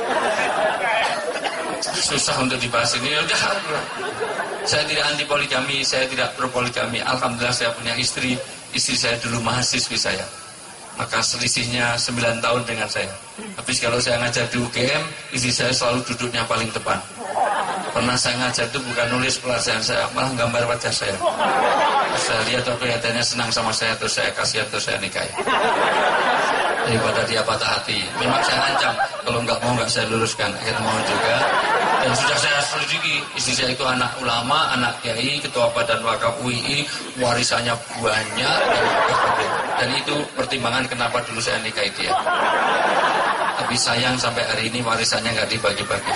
S1: Susah untuk dibahas ini. Udah. Saya tidak anti poligami, saya tidak pro poligami. Alhamdulillah saya punya istri. Istri saya dulu mahasiswi saya. Maka selisihnya 9 tahun dengan saya. Habis kalau saya ngajar di UGM, istri saya selalu duduknya paling depan. Pernah saya ngajar itu bukan nulis pelajaran saya, malah gambar wajah saya. Saya lihat kelihatannya senang sama saya, terus saya kasih atau saya nikahi. Daripada dia patah hati. Memang saya ancam, kalau nggak saya luruskan. Akhirnya mau juga. Dan sudah saya selidiki, istri saya itu anak ulama, anak kiai, ketua badan wakaf UII, warisannya banyak. Dan itu pertimbangan kenapa dulu saya nikahi dia. Tapi sayang sampai hari ini warisannya nggak dibagi-bagi.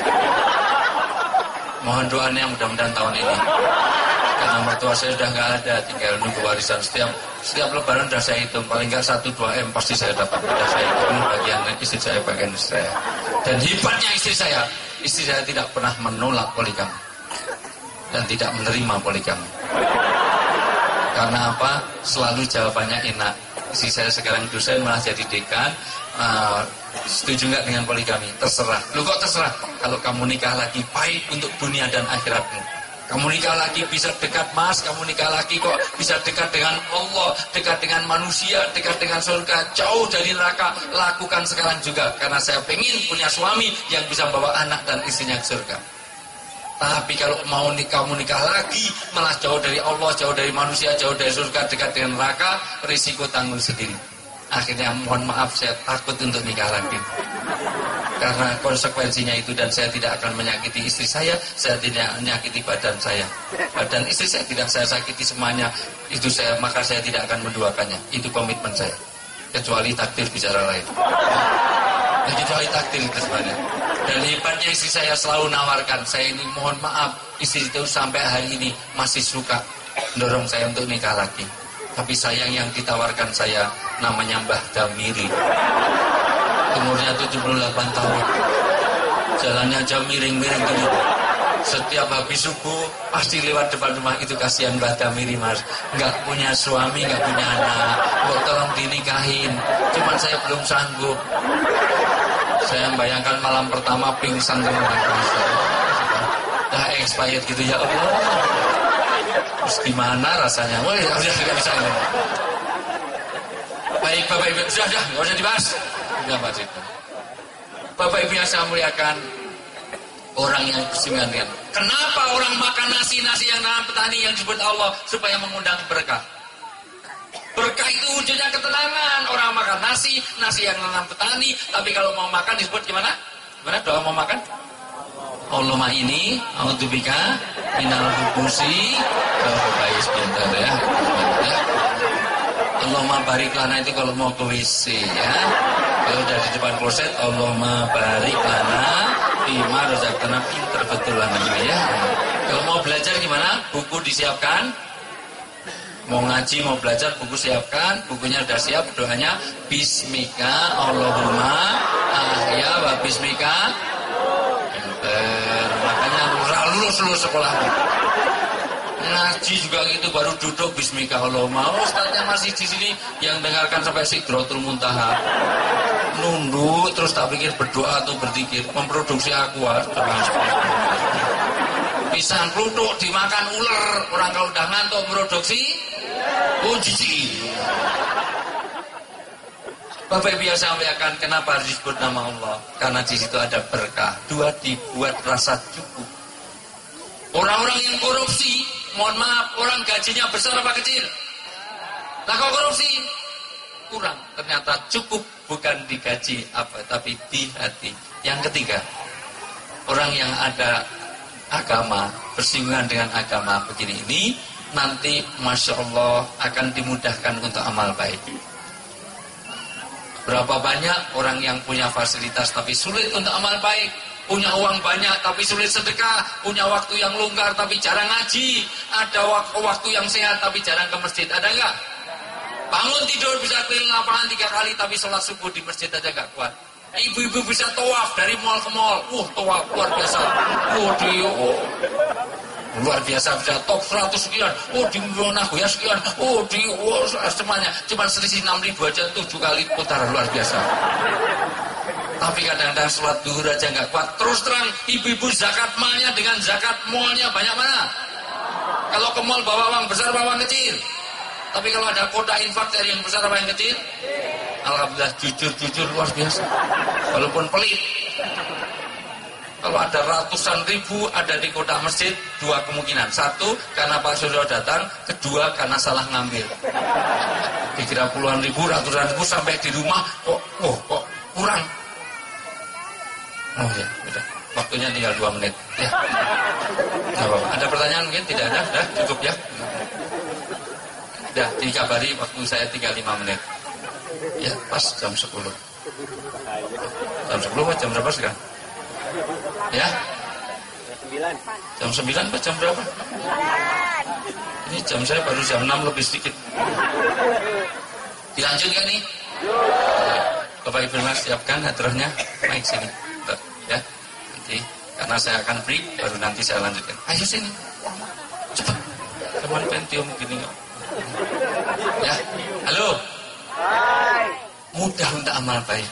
S1: Mohon doanya mudah-mudahan tahun ini. Karena mertua saya sudah nggak ada, tinggal nunggu warisan. Setiap lebaran sudah saya hitung, paling nggak 1-2 M pasti saya dapat. Sudah saya hitung bagian istri saya, bagian istri saya. Dan hebatnya istri saya tidak pernah menolak poligami dan tidak menerima poligami. Karena apa? Selalu jawabannya enak. Istri saya sekarang dosen malah jadi dekan. Setuju nggak dengan poligami? Terserah. Lu kok terserah? Kalau kamu nikah lagi baik untuk dunia dan akhiratmu. Kamu nikah lagi bisa dekat Mas, kamu nikah lagi kok bisa dekat dengan Allah, dekat dengan manusia, dekat dengan surga, jauh dari neraka. Lakukan sekarang juga, karena saya pengen punya suami yang bisa membawa anak dan istrinya ke surga. Tapi kalau kamu nikah lagi, malah jauh dari Allah, jauh dari manusia, jauh dari surga, dekat dengan neraka, risiko tanggung sendiri. Akhirnya mohon maaf, saya takut untuk nikah lagi. Karena konsekuensinya itu, dan saya tidak akan menyakiti istri saya tidak menyakiti badan saya. Badan istri saya tidak saya sakiti semuanya, maka saya tidak akan menduakannya. Itu komitmen saya. Kecuali takdir bicara lain. Kecuali takdir itu sebenarnya. Dan hebatnya istri saya selalu nawarkan, saya ini mohon maaf, istri itu sampai hari ini masih suka mendorong saya untuk nikah lagi. Tapi sayang yang ditawarkan saya namanya Mbah Damiri. Umurnya 78 tahun. Jalannya aja miring-miring gini. Setiap habis subuh pasti lewat depan rumah itu. Kasihan Mbah Damiri Mas. Nggak punya suami, nggak punya anak. Kok tolong dinikahin. Cuman saya belum sanggup. Saya membayangkan malam pertama pingsan dengan dah expired gitu, ya Allah. Terus gimana rasanya? Wah, udah nggak bisa ini. Baik Bapak Ibu, sudah, nggak usah dibahas. Enggak Pak Cik. Bapak Ibu yang saya muliakan, orang yang bersemangat. Kenapa orang makan nasi yang nanam petani yang disebut Allah supaya mengundang berkah? Berkah itu wujudnya ketenangan. Orang makan nasi yang nanam petani, tapi kalau mau makan disebut gimana? Gimana doa mau makan? Allahumma ini a'udzubika minal khubusi wal khaba'is, pintar ya. Allahumma barik lana itu kalau mau ke WC ya. Kalau udah di depan kloset, Allahumma barik lana bima razaqtana, pinter betul lana ya. Kalau mau belajar gimana? Buku disiapkan. Mau ngaji, mau belajar, buku siapkan. Bukunya udah siap, doanya bismika Allahumma ahya wa bismika. Pinter. Makanya lulus sekolah. Ngaji juga gitu, baru duduk bismillahirrahmanirrahim. Ustaznya masih di sini yang dengarkan sampai Sidratul Muntaha. Nunduk terus tak pikir berdoa atau berzikir, memproduksi aku pisang kluthuk dimakan ular, orang kalau udah ngantuk produksi jijik. Bapak biasa sampaikan kenapa harus disebut nama Allah? Karena di situ ada berkah. Dua, dibuat rasa cukup. Orang-orang yang korupsi, mohon maaf, orang gajinya besar apa kecil? Nah kalau korupsi kurang, ternyata cukup bukan di gaji apa, tapi di hati. Yang ketiga, orang yang ada agama, bersinggungan dengan agama begini ini, nanti Masya Allah akan dimudahkan untuk amal baik. Berapa banyak orang yang punya fasilitas tapi sulit untuk amal baik, punya uang banyak tapi sulit sedekah, punya waktu yang longgar tapi jarang ngaji, ada waktu yang sehat tapi jarang ke masjid, ada enggak? Bangun tidur bisa keliling lapangan 3 kali tapi sholat subuh di masjid aja enggak kuat. Ibu-ibu bisa tawaf dari mall ke mall, tawaf luar biasa, luar biasa, bisa top 100 sekian, di Nagoya sekian, semuanya cuma selisih 6.000 aja 7 kali putaran, luar biasa. Tapi kadang-kadang sholat duhur aja nggak kuat. Terus terang, ibu-ibu zakat malnya dengan zakat mallnya banyak mana? Kalau ke mall bawa uang besar, bawa uang kecil. Tapi kalau ada kotak infak dari yang besar apa yang kecil? Alhamdulillah, jujur luar biasa. Walaupun pelit. Kalau ada ratusan ribu ada di kotak masjid, 2 kemungkinan. 1, karena Pak Suryo datang. 2, karena salah ngambil. Dikira puluhan ribu, ratusan ribu, sampai di rumah, kok kurang. Oh ya, udah. Waktunya tinggal 2 menit. Ya. Ada pertanyaan mungkin? Tidak ada? Sudah, cukup ya? Sudah, dikabari waktu saya tinggal 5 menit. Ya, pas jam 10. Jam 10 jam berapa sekarang? Ya? Jam 9 apa jam berapa? Ini jam saya baru jam 6 lebih sedikit. Dilanjutkan nih? Bapak Ibu Mas siapkan hadrahnya. Naik sini. Ya, nanti karena saya akan break, baru nanti saya lanjutkan. Ayo sini. Cepat. Teman Pentium gini. Ya. Halo. Mudah untuk amal baik.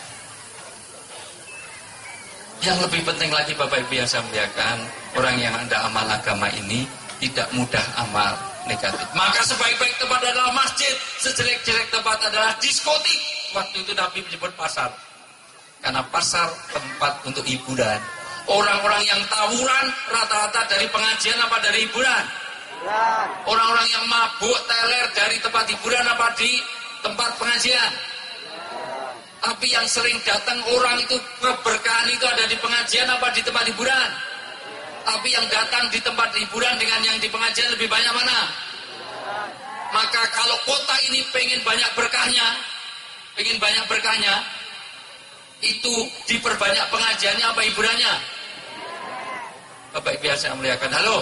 S1: Yang lebih penting lagi Bapak Ibu yang saya muliakan, orang yang ada amal agama ini tidak mudah amal negatif. Maka sebaik-baik tempat adalah masjid, sejelek-jelek tempat adalah diskotik. Waktu itu Nabi menyebut pasar. Karena pasar tempat untuk hiburan. Orang-orang yang tawuran rata-rata dari pengajian apa dari hiburan? Orang-orang yang mabuk, teler dari tempat hiburan apa di tempat pengajian? Tapi yang sering datang orang itu keberkahan itu ada di pengajian apa di tempat hiburan? Tapi yang datang di tempat hiburan dengan yang di pengajian lebih banyak mana? Maka kalau kota ini pengen banyak berkahnya, itu diperbanyak pengajiannya apa hiburannya? Bapak Ibu saya muliakan. Halo.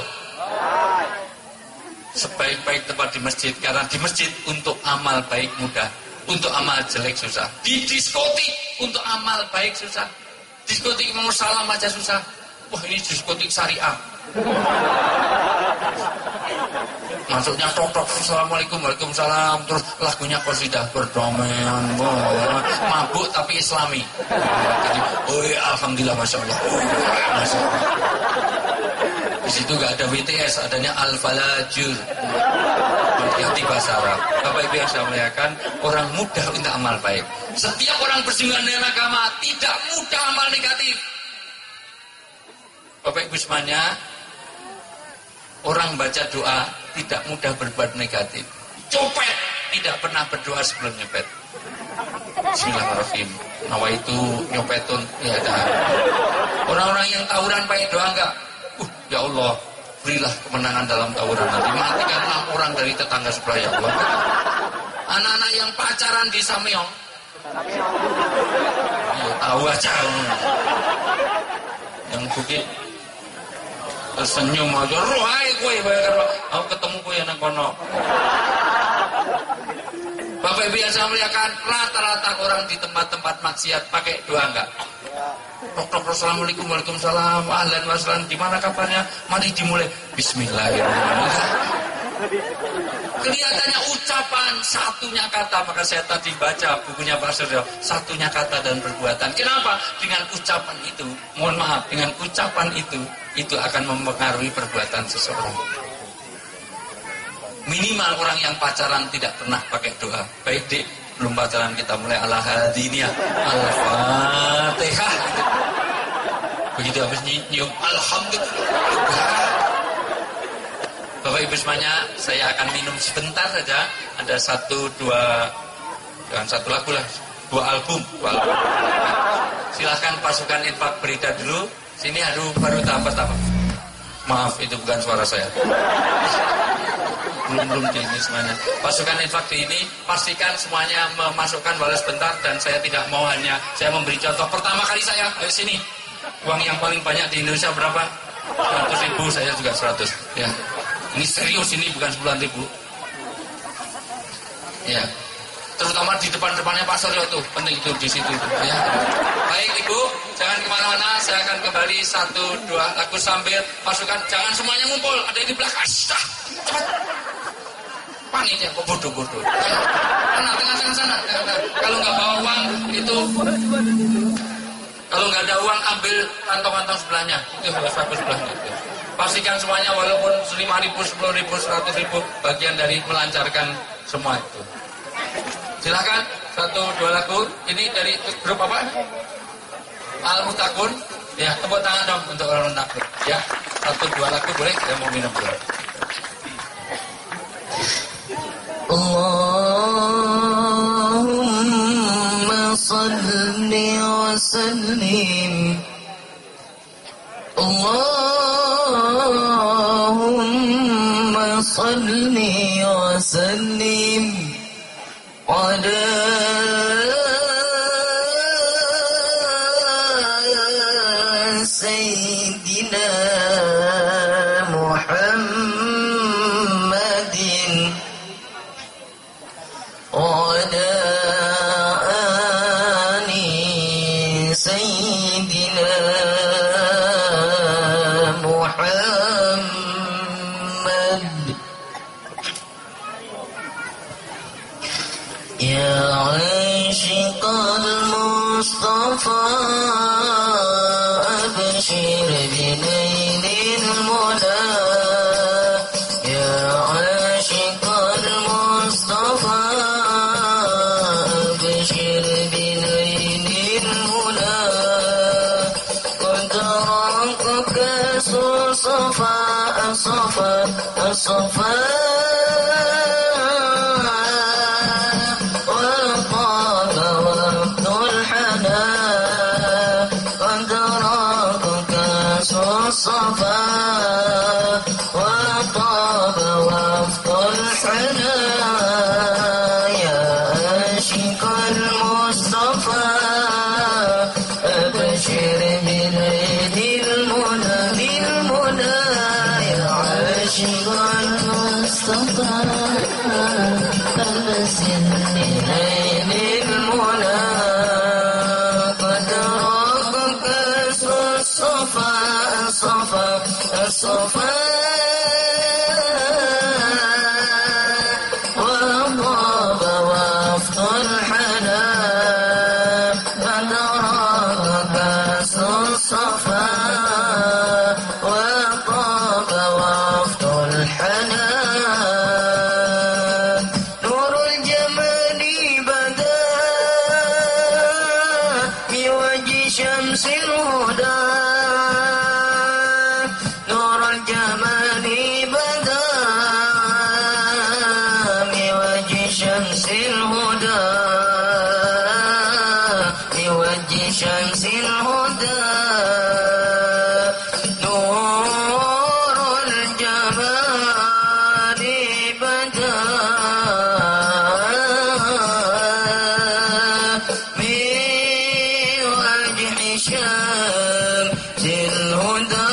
S1: Sebaik-baik tempat di masjid, karena di masjid untuk amal baik mudah. Untuk amal jelek susah. Di diskotik untuk amal baik susah. Diskotik mau salam aja susah. Wah ini diskotik syariah. Masuknya tok-tok, assalamualaikum, waalaikumsalam. Terus lagunya qasidah perdamaian. Mabuk tapi islami. Jadi, alhamdulillah, masya Allah. Masya Allah. Di situ nggak ada WTS, adanya al-falajur. Berarti bahasa Arab. Bapak Ibu yang saya muliakan, orang mudah untuk amal baik. Setiap orang bersinggungan dengan agama tidak mudah amal negatif. Bapak Ibu semuanya, orang baca doa tidak mudah berbuat negatif. Copet tidak pernah berdoa sebelum nyopet. Bismillahirrahmanirrahim. Nawaitu nyopetun ya ada. Orang-orang yang tawuran pakai doa enggak? Ya Allah, berilah kemenangan dalam tawuran nanti. Matikan 6 orang dari tetangga sebelah ya Allah. Anak-anak yang pacaran di Sameong. Ya, tahu aja. Yang bukit tersenyum aja, roh ae kowe bayar. Aku ketemu kowe nang kono. Bapak Ibu yang saya muliakan, rata-rata orang di tempat-tempat maksiat pakai doa enggak? Tok-tok, assalamualaikum, waalaikumsalam, ahlan wassalam, gimana kabarnya? Mari dimulai. Bismillahirrahmanirrahim. Kelihatannya ucapan satunya kata, maka saya tadi baca bukunya Pak Suryo, satunya kata dan perbuatan. Kenapa? Dengan ucapan itu, mohon maaf, dengan ucapan itu akan mempengaruhi perbuatan seseorang. Minimal orang yang pacaran tidak pernah pakai doa. Baik dik, belum pacaran kita mulai ala hadiniyah, al-fatihah. Begitu habis nyium, alhamdulillah. Bapak Ibu semuanya, saya akan minum sebentar saja. Ada 1, 2, jangan 1 lagu lah, 2 album. Silahkan pasukan infak berita dulu. Sini aduh baru tahap pertama. Maaf itu bukan suara saya. Belum di ini semuanya. Pasukan infak di ini pastikan semuanya memasukkan walau sebentar, dan saya tidak mau hanya saya memberi contoh. Pertama kali saya dari sini, uang yang paling banyak di Indonesia berapa? 100.000, saya juga 100. Ya. Ini serius, ini bukan 10.000. Ya. Terutama di depan-depannya Pak Suryo tuh, penting itu di situ. Ya. Baik Ibu, jangan kemana-mana, saya akan kembali 1, 2 lagu sambil pasukan, jangan semuanya ngumpul, ada yang di belakang. Cepat. Panik ya, kok bodoh-bodoh. Tengah sana. Kalau nggak bawa uang itu, kalau nggak ada uang ambil kantong-kantong sebelahnya, itu harus saku sebelahnya. Pastikan semuanya walaupun 5.000, 10.000, 100.000 bagian dari melancarkan semua itu. Silakan 1, 2 lagu. Ini dari grup apa? Al-Mutakun. Ya, tepuk tangan dong untuk Al-Mutakun. Ya, 1, 2 lagu boleh. Saya mau minum dulu.
S3: Allahumma salli wa sallim. Allahumma salli wa sallim ala sayyidina Muhammadin wa ala ali sayyidina يا عاشق المصطفى أبشر بنيل المنى يا عاشق المصطفى أبشر بنيل المنى قد رقك الصفا الصفا وطاب وفق الحنا يا عاشق المصطفى أبشر بليل المنى يا عاشق المصطفى أبشر بليل المنى قد رقك الصفا وطاب وفق الحنا قد رقك الصفا وطاب وفق الحنا نور الجمال بدا بوجه شمس الهدى شمس الهدى نور الجمال بدا من وجه شمس الهدى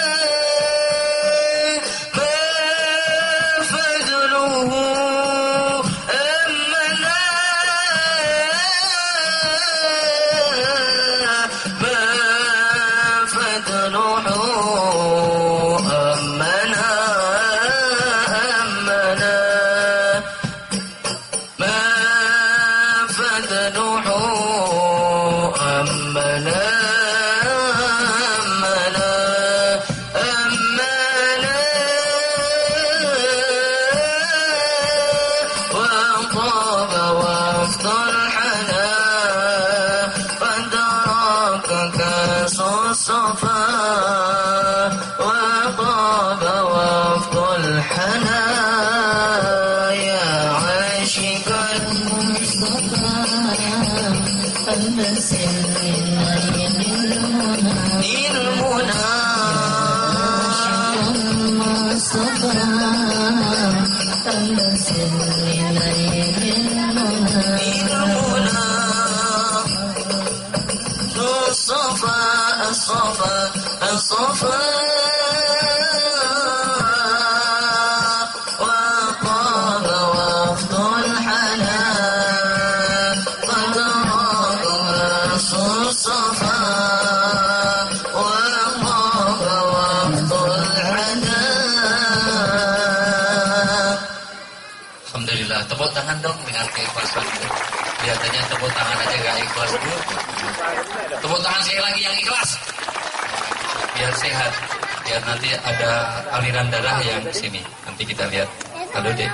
S3: ما فضله تدعو أمنا وطاب وفد الحنا فدرك كاس الصفا وطاب وفد الحنا يا عاشق المصطفى فلسل المنى المصطفى فلسل الصفا وطاب وفد الحلا فدرك كاس الصفا وطاب وفد الحلا.
S1: Alhamdulillah, tepuk tangan dong dengan keikhlasan. Biasanya tepuk tangan aja gak ikhlas Bu. Tepuk tangan sekali lagi yang ikhlas. Biar sehat, biar nanti ada aliran darah yang ke sini. Nanti kita lihat. Halo Dek.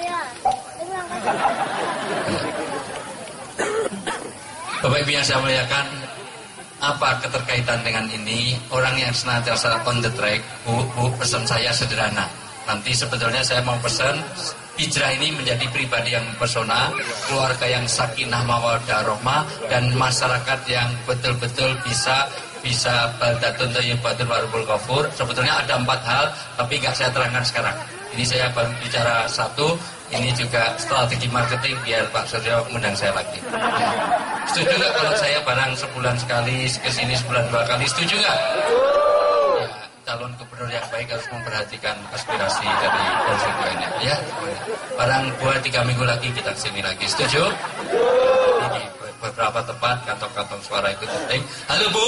S1: Bapak Ibu yang saya muliakan, apa keterkaitan dengan ini? Orang yang senantiasa on the track, Bu, pesan saya sederhana. Nanti sebetulnya saya mau pesan hijrah ini menjadi pribadi yang pesona, keluarga yang sakinah mawaddah rahmah, dan masyarakat yang betul-betul bisa baldatun thayyibatun warabul ghafur. Sebetulnya ada 4 hal, tapi nggak saya terangkan sekarang. Ini saya baru bicara 1. Ini juga strategi marketing biar Pak Suryo mengundang saya lagi. Setuju nggak kalau saya barang sebulan sekali, kesini sebulan 2 kali? Setuju nggak? Ya, calon gubernur yang baik harus memperhatikan aspirasi dari konstituennya. Ya, barang 2-3 minggu lagi kita kesini lagi. Setuju? Ini beberapa tempat kantong-kantong suara itu penting. Halo Bu.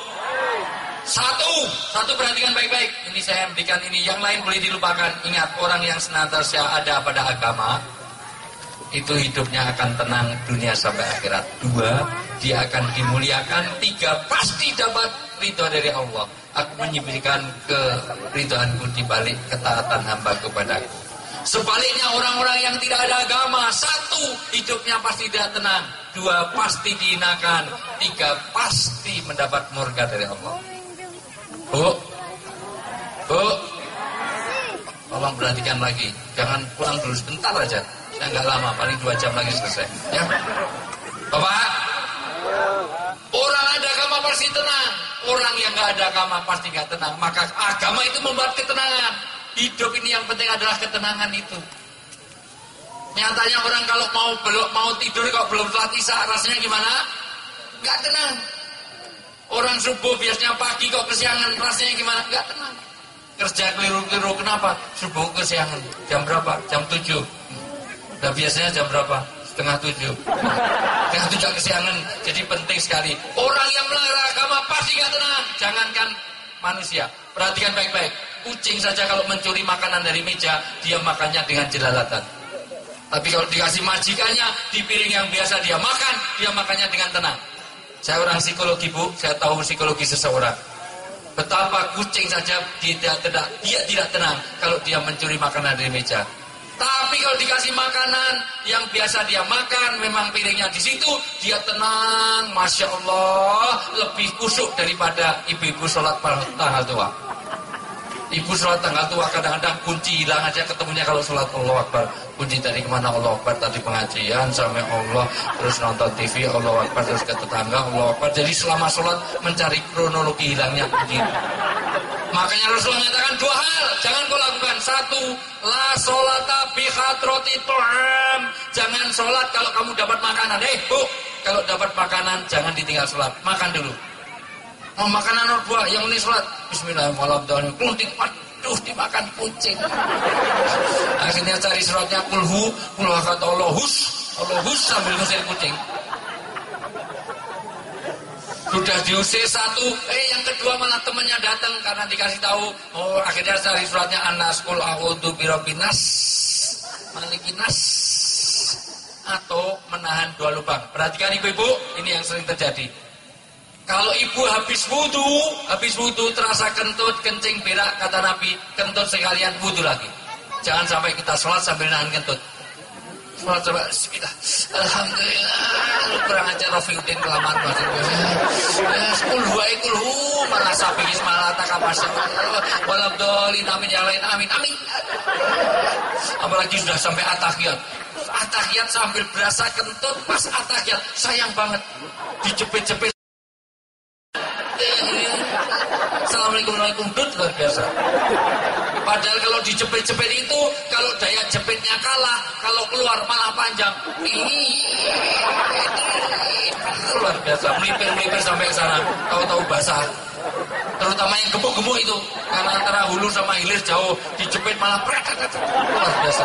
S1: Satu perhatikan baik-baik. Ini saya berikan ini, yang lain boleh dilupakan. Ingat, orang yang senantiasa ada pada agama itu hidupnya akan tenang dunia sampai akhirat. 2, dia akan dimuliakan. 3, pasti dapat ridho dari Allah. Aku menyibukkan keridhoanku di balik ketaatan hamba kepadaku. Sebaliknya orang-orang yang tidak ada agama, 1, hidupnya pasti tidak tenang. 2, pasti dihinakan. 3, pasti mendapat murka dari Allah. Bu, tolong perhatikan lagi. Jangan pulang dulu sebentar aja. Saya nggak lama, paling 2 jam lagi selesai. Ya, Bapak. Orang ada agama pasti tenang. Orang yang nggak ada agama pasti nggak tenang. Maka agama itu membuat ketenangan. Hidup ini yang penting adalah ketenangan itu. Nyatanya orang kalau mau tidur kok belum sholat isya, rasanya gimana? Nggak tenang. Orang subuh biasanya pagi kok kesiangan, rasanya gimana? Nggak tenang. Kerja keliru-keliru, kenapa? Subuh kesiangan. Jam berapa? Jam 7. Dan biasanya jam berapa? Setengah 7. Setengah 7 kesiangan. Jadi penting sekali. Orang yang melanggar agama pasti nggak tenang. Jangankan manusia. Perhatikan baik-baik. Kucing saja kalau mencuri makanan dari meja, dia makannya dengan jelalatan. Tapi kalau dikasih majikannya di piring yang biasa dia makannya dengan tenang. Saya orang psikologi Bu, saya tahu psikologi seseorang. Betapa kucing saja dia tidak tenang kalau dia mencuri makanan dari meja. Tapi kalau dikasih makanan yang biasa dia makan, memang piringnya di situ, dia tenang, Masya Allah, lebih kusuk daripada ibu-ibu sholat tanggal tua. Ibu sholat tanggal tua kadang-kadang kunci hilang aja ketemunya kalau sholat Allah Akbar. Kunci tadi kemana? Allah Akbar, tadi pengajian sampai Allah, terus nonton TV Allah Akbar, terus ke tetangga Allah Akbar. Jadi selama sholat mencari kronologi hilangnya begitu. Makanya Rasulullah mengatakan 2 hal jangan kau lakukan. 1, la sholata bi hadrati tu'am. Jangan sholat kalau kamu dapat makanan. Bu, kalau dapat makanan jangan ditinggal sholat, makan dulu. Mau makanan buah yang ini sholat, bismillahirrahmanirrahim, kunting, aduh dimakan kucing. Akhirnya cari suratnya kulhu kata Allahus sambil ngusir kucing. Sudah diusir 1, yang kedua malah temannya datang karena dikasih tahu. Oh, akhirnya cari suratnya Anas, qul a'udzu birabbinas, malikinas. atau menahan 2 lubang. Perhatikan ibu-ibu, ini yang sering terjadi. Kalau ibu habis wudhu terasa kentut, kencing, berak, kata Nabi, kentut sekalian wudhu lagi. Jangan sampai kita sholat sambil nahan kentut. Sholat coba, bismillah, alhamdulillah, kurang aja Rafiuddin kelamaan bahasa kulhu, malah sapikis, malah takamasya, walabdolin, amin, yang lain, amin. Apalagi sudah sampai atahiyat sambil berasa kentut, pas atahiyat, sayang banget, dijepit-jepit. Assalamualaikum warahmatullahi wabarakatuh, luar biasa. Padahal kalau dijepit-jepit itu, kalau daya jepitnya kalah, kalau keluar malah panjang. Luar biasa, melipir sampai ke sana. Tahu-tahu basah. Terutama yang gemuk-gemuk itu, karena antara hulu sama hilir jauh, dijepit malah luar biasa.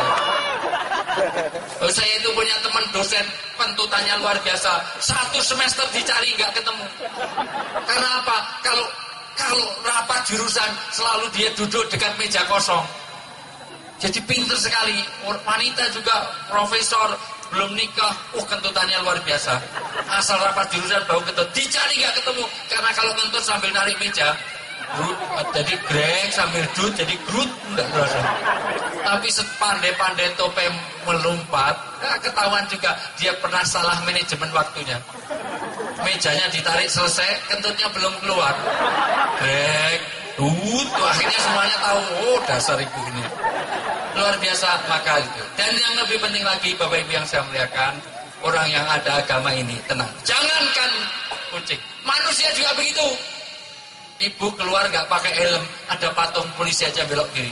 S1: Saya itu punya teman dosen, pentutannya luar biasa. 1 semester dicari nggak ketemu. Karena apa? Kalau rapat jurusan selalu dia duduk dekat meja kosong. Jadi pinter sekali. Wanita juga profesor, belum nikah, kentutannya luar biasa. Asal rapat jurusan bau kentut, dicari nggak ketemu. Karena kalau kentut sambil narik meja, jadi grek sambil duduk, jadi grut enggak terasa. Tapi sepandai-pandai tope melompat, ketahuan juga dia pernah salah manajemen waktunya. Mejanya ditarik selesai, kentutnya belum keluar. Grek, akhirnya semuanya tahu, dasar ibu ini. Luar biasa, maka itu. Dan yang lebih penting lagi, Bapak Ibu yang saya muliakan, orang yang ada agama ini, tenang. Jangankan kucing, manusia juga begitu. Ibu keluar nggak pakai helm, ada patung polisi aja belok kiri.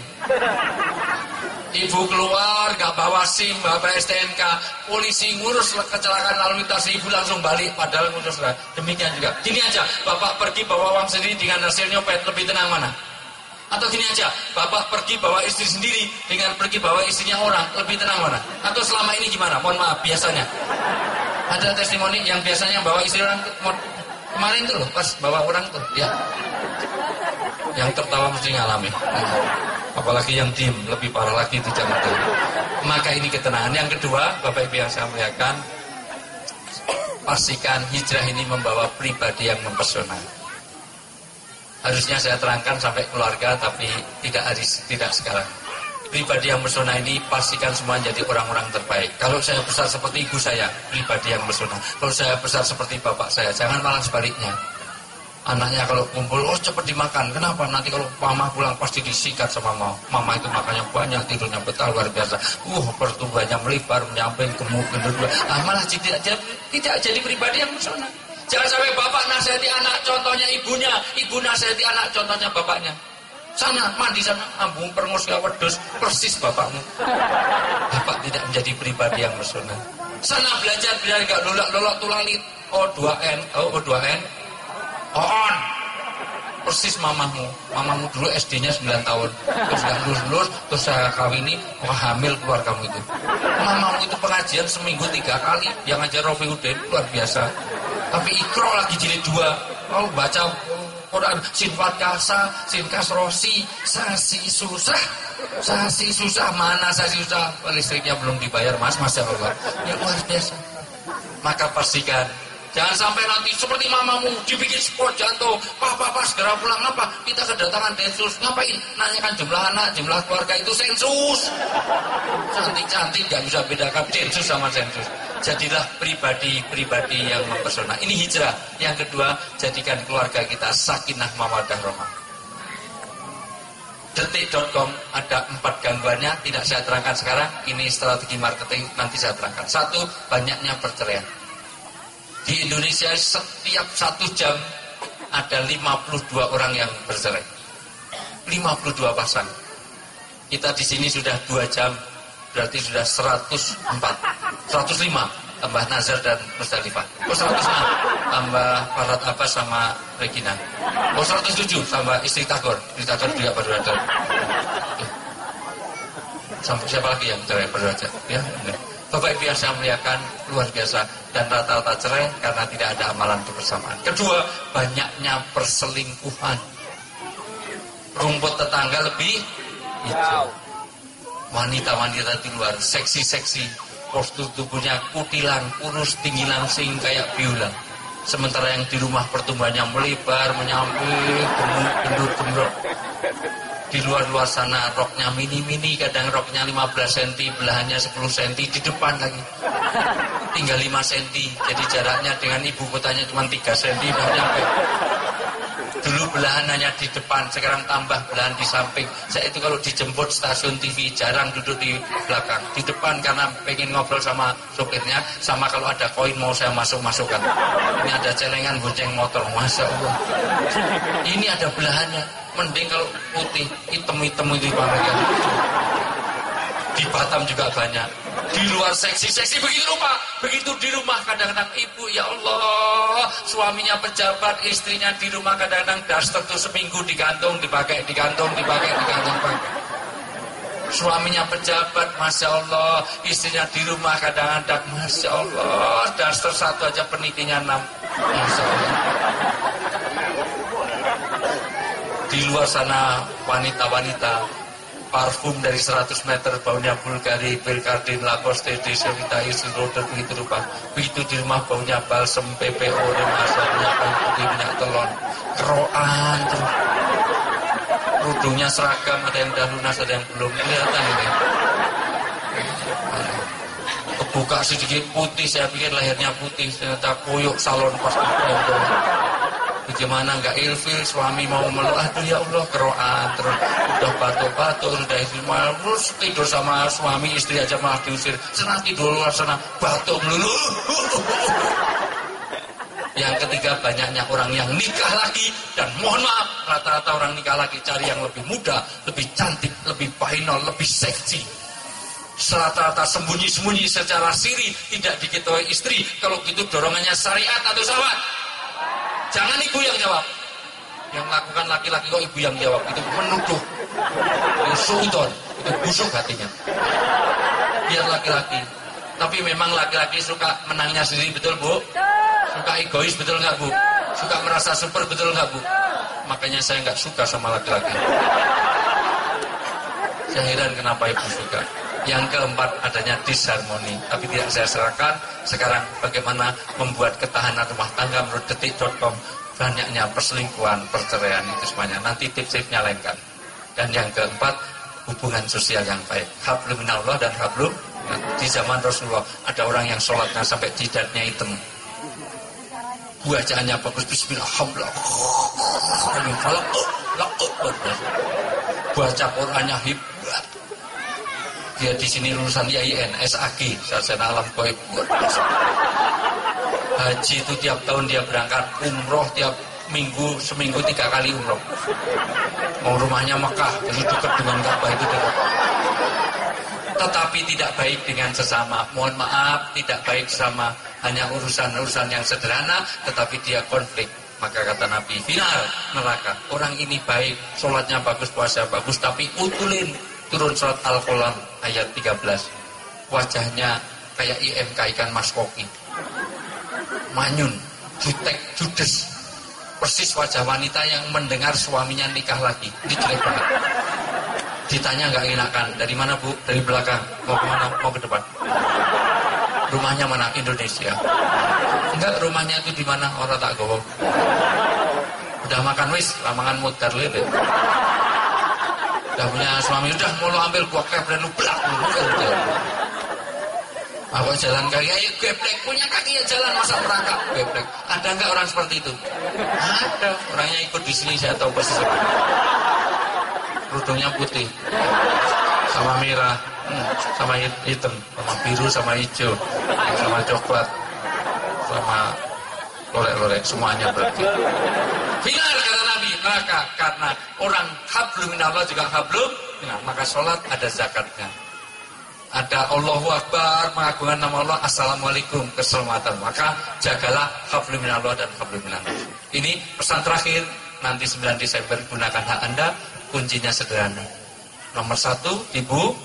S1: Ibu keluar nggak bawa SIM, bawa STNK, polisi ngurus kecelakaan lalu lintas, ibu langsung balik, padahal ngurus. Demikian juga. Gini aja, bapak pergi bawa uang sendiri dengan hasil nyopet, lebih tenang mana? Atau gini aja, bapak pergi bawa istri sendiri dengan pergi bawa istrinya orang, lebih tenang mana? Atau selama ini gimana? Mohon maaf, biasanya ada testimoni yang biasanya bawa istri orang kemarin tuh loh, pas bawa orang tuh, ya. Yang tertawa mesti ngalami. Apalagi yang diem, lebih parah lagi itu jangan tahu. Maka ini ketenangan. Yang kedua, Bapak Ibu yang saya muliakan, pastikan hijrah ini membawa pribadi yang mempesona. Harusnya saya terangkan sampai keluarga, tapi tidak sekarang. Pribadi yang mempesona ini pastikan semua jadi orang-orang terbaik. Kalau saya besar seperti ibu saya, pribadi yang mempesona. Kalau saya besar seperti bapak saya, jangan malah sebaliknya. Anaknya kalau kumpul, cepat dimakan. Kenapa? Nanti kalau mama pulang pasti disikat sama mama. Mama itu makannya banyak, tidurnya betah luar biasa. Pertumbuhannya melebar, menyamping, gemuk, gendut. Malah tidak jadi pribadi yang pesona. Jangan sampai bapak nasihati anak, contohnya ibunya. Ibu nasihati anak, contohnya bapaknya. Sana, mandi sana, ambung, perengus, gak wedus, persis bapakmu. Bapak tidak menjadi pribadi yang pesona. Sana belajar, biar gak lolak tulalit. O2N. On persis mamamu dulu SD-nya 9 tahun terus gak lulus terus saya kawini hamil keluar kamu itu. Mamamu itu pengajian seminggu 3 kali yang ngajar Rafiuddin luar biasa, tapi Iqra lagi jilid 2 baca Quran sin fatkasa sin kasrosi sasi susah mana sasi susah, listriknya belum dibayar mas, masya Allah ya luar biasa. Maka pastikan jangan sampai nanti seperti mamamu dibikin sport jantung. Papa segera pulang. Apa? Kita kedatangan Densus. Ngapain? Nanyakan jumlah anak, jumlah keluarga itu sensus. Cantik-cantik gak bisa bedakan Densus sama sensus. Jadilah pribadi yang mempesona. Ini hijrah. Yang kedua, jadikan keluarga kita sakinah mawaddah rahmah. Detik.com ada 4 gangguannya, tidak saya terangkan sekarang. Ini strategi marketing, nanti saya terangkan. 1, banyaknya perceraian. Di Indonesia setiap 1 jam ada 52 orang yang bercerai. 52 pasang. Kita di sini sudah 2 jam, berarti sudah 105 tambah Nazar dan Musdalifah. 106 tambah Farhat Abbas sama Regina. 107 tambah istri Tagor. Istri Tagor juga baru ada. Sampai siapa lagi yang cerai baru aja? Ya, ini. Bapak Ibu yang saya muliakan, luar biasa. Dan rata-rata cerai karena tidak ada amalan kebersamaan. Kedua, banyaknya perselingkuhan. Rumput tetangga lebih hijau. Wanita-wanita di luar, seksi-seksi. postur tubuhnya kutilang, kurus, tinggi langsing kayak biola. Sementara yang di rumah pertumbuhannya melebar, menyamping, gendut-gendut. Di luar sana roknya mini-mini, kadang roknya 15 cm, belahannya 10 cm, di depan lagi tinggal 5 cm. Jadi jaraknya dengan ibu kotanya cuma 3 cm, udah nyampe. Dulu belahan hanya di depan, sekarang tambah belahan di samping. Saya itu kalau dijemput stasiun TV jarang duduk di belakang, di depan karena pengen ngobrol sama sopirnya, sama kalau ada koin mau saya masukkan. Ini ada celengan bonceng motor, Masya Allah. Ini ada belahannya. Mending kalau putih, hitam-hitam itu bagian. Di Batam juga banyak. Di luar seksi begitu rupa. Begitu di rumah kadang-kadang ibu, ya Allah, suaminya pejabat, istrinya di rumah kadang-kadang daster tuh seminggu digantung, dipakai. Suaminya pejabat, Masya Allah, istrinya di rumah kadang-kadang, Masya Allah, daster satu aja penitinya 6. Masya Allah. Di luar sana wanita-wanita parfum dari 100 meter baunya Bulgari, Belkardin, Lacoste, Devita, Isidro, begitu rupa. Begitu di rumah baunya balsem, PPO, Remasa, minyak putih, minyak telon, keroan terus. Rudungnya seragam, ada yang udah lunas, ada yang belum. Kelihatan ini. Kebuka sedikit putih, saya pikir lahirnya putih, ternyata koyok salon pas itu. Bagaimana nggak ilfil, suami mau meluk, aduh ya Allah, keroan terus udah batuk-batuk, udah malam terus tidur sama suami, istri aja malah diusir, sana tidur luar sana, batuk melulu. Yang ketiga, banyaknya orang yang nikah lagi, dan mohon maaf, rata-rata orang nikah lagi cari yang lebih muda, lebih cantik, lebih final, lebih seksi. Rata-rata sembunyi-sembunyi secara siri, tidak diketahui istri. Kalau gitu dorongannya syariat atau syahwat? Jangan ibu yang jawab. Yang lakukan laki-laki kok ibu yang jawab. Itu menuduh. Itu suudon. Itu busuk hatinya. Biar laki-laki. Tapi memang laki-laki suka menangnya sendiri, betul Bu? Suka egois, betul nggak Bu? Suka merasa super, betul nggak Bu? Makanya saya nggak suka sama laki-laki. Saya heran kenapa ibu suka. Yang keempat, adanya disharmoni. Tapi tidak saya serahkan. Sekarang bagaimana membuat ketahanan rumah tangga menurut detik.com. Banyaknya perselingkuhan, perceraian itu semuanya. Nanti tips-tipsnya lain kan. Dan yang keempat, hubungan sosial yang baik. Hablum minallah dan hablum. Di zaman Rasulullah ada orang yang sholatnya sampai jidatnya hitam. Bacaannya bagus, bismillah, baca Qur'annya hebat. Dia di sini lulusan IAIN, SAG, sarjana alam gaib. Haji itu tiap tahun dia berangkat, umroh tiap minggu, seminggu 3 kali umroh. Mau rumahnya Mekah, jadi dekat dengan Ka'bah itu dekat. Tetapi tidak baik dengan sesama. Mohon maaf, tidak baik sama hanya urusan-urusan yang sederhana, tetapi dia konflik. Maka kata Nabi, final neraka. Orang ini baik, sholatnya bagus, puasa bagus, tapi utulin. Turun surat Al-Qalam ayat 13. Wajahnya kayak IMK ikan mas koki. Manyun, jutek, judes. Persis wajah wanita yang mendengar suaminya nikah lagi. Ini jelek banget. Ditanya nggak enakan. Dari mana Bu? Dari belakang. Mau kemana? Mau ke depan. Rumahnya mana? Indonesia. Enggak, rumahnya itu di mana? Orang tak gowo. Udah makan wis, lamangan mudar lele. Udah punya suami, udah mau lo ambil gua kebren lu belak lu. Apa jalan kaki, ayo geblek, punya kaki ya jalan, masa merangkak geblek. Ada enggak orang seperti itu? Ada, orangnya ikut di sini, saya tahu persis. Rudungnya putih, sama merah, sama hitam, sama biru, sama hijau, sama coklat, sama lorek-lorek, semuanya berarti. Final kata Nabi, neraka, karena orang hablum minallah juga hablum, maka sholat ada zakatnya. Ada Allahu Akbar, mengagungkan nama Allah, Assalamualaikum, keselamatan. Maka jagalah hablum minallah dan hablum minallah. Ini pesan terakhir, nanti 9 Desember gunakan hak Anda, kuncinya sederhana. Nomor 1, Ibu,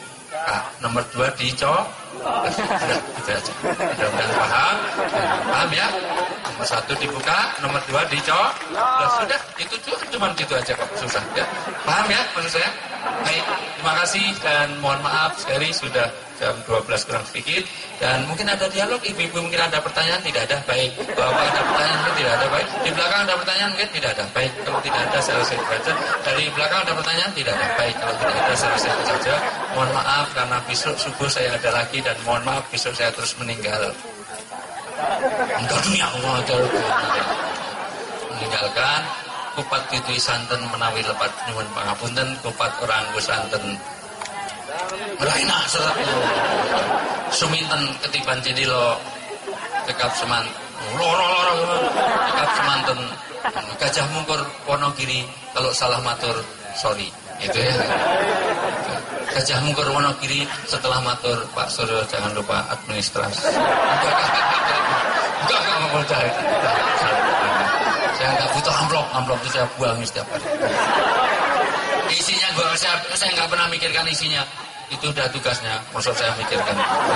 S1: nomor 2 dicopot. Sudah, gitu aja. Mudah-mudahan paham ya. Nomor 1 dibuka, nomor 2 dicopot. Sudah, itu cuma gitu aja kok, susah ya. Paham ya maksud saya? Baik, terima kasih dan mohon maaf sekali sudah jam 12 kurang sedikit. Dan mungkin ada dialog, ibu-ibu mungkin ada pertanyaan, tidak ada, baik. Bapak ada pertanyaan, mungkin tidak ada, baik. Di belakang ada pertanyaan, mungkin tidak ada, baik. Kalau tidak ada, saya selesai saja. Dari belakang ada pertanyaan, tidak ada, baik. Kalau tidak ada, saya selesai saja. Mohon maaf karena besok subuh saya ada lagi dan mohon maaf besok saya terus meninggal. Enggak dunia Allah meninggalkan kupat titui santen menawi lepat nyuwun pangapunten kupat orang nggo santen meraina serat suminten ketiban cedilo cekap seman loro cekap semanten Gajah Mungkur Wonogiri kalau salah matur sorry itu ya. Gajah Mungkur Wonogiri setelah matur Pak Suryo jangan lupa administrasi. Enggak mudah itu. Saya nggak butuh amplop itu saya buang setiap hari. Isinya saya nggak pernah mikirkan isinya. Itu udah tugasnya, maksud saya mikirkan.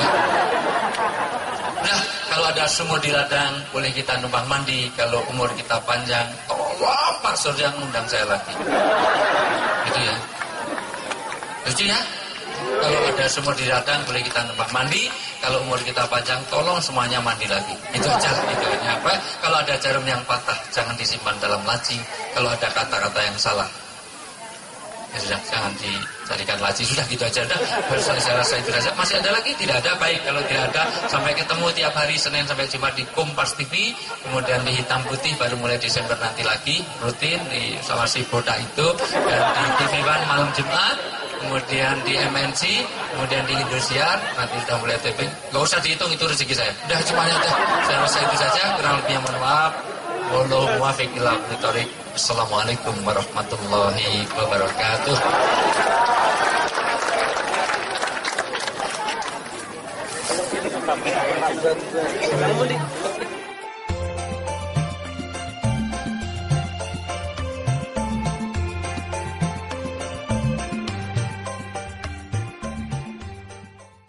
S1: Nah, kalau ada sumur di ladang, boleh kita numpang mandi. Kalau umur kita panjang, tolong Pak Surya ngundang saya lagi. Gitu ya. Lucu ya? Kalau ada sumur di ladang, boleh kita numpang mandi. Kalau umur kita panjang, tolong semuanya mandi lagi. Itu aja. Itu apa? Kalau ada jarum yang patah, jangan disimpan dalam laci. Kalau ada kata-kata yang salah, ya sudah, jangan dicarikan laci. Sudah gitu aja. Saya rasa itu saja. Masih ada lagi? Tidak ada. Baik, kalau tidak ada, sampai ketemu tiap hari Senin sampai Jumat di Kompas TV. Kemudian di Hitam Putih baru mulai Desember nanti lagi. Rutin di sama si Bodak itu. Dan di TV One malam Jumat. Kemudian di MNC. Kemudian di Indosiar. Nanti sudah mulai taping. Gak usah dihitung, itu rezeki saya. Udah, cuma itu. Saya rasa itu saja. Kurang lebihnya mohon maaf. Wallahu muwaffiq ila aqwamit thoriq. Assalamualaikum warahmatullahi wabarakatuh.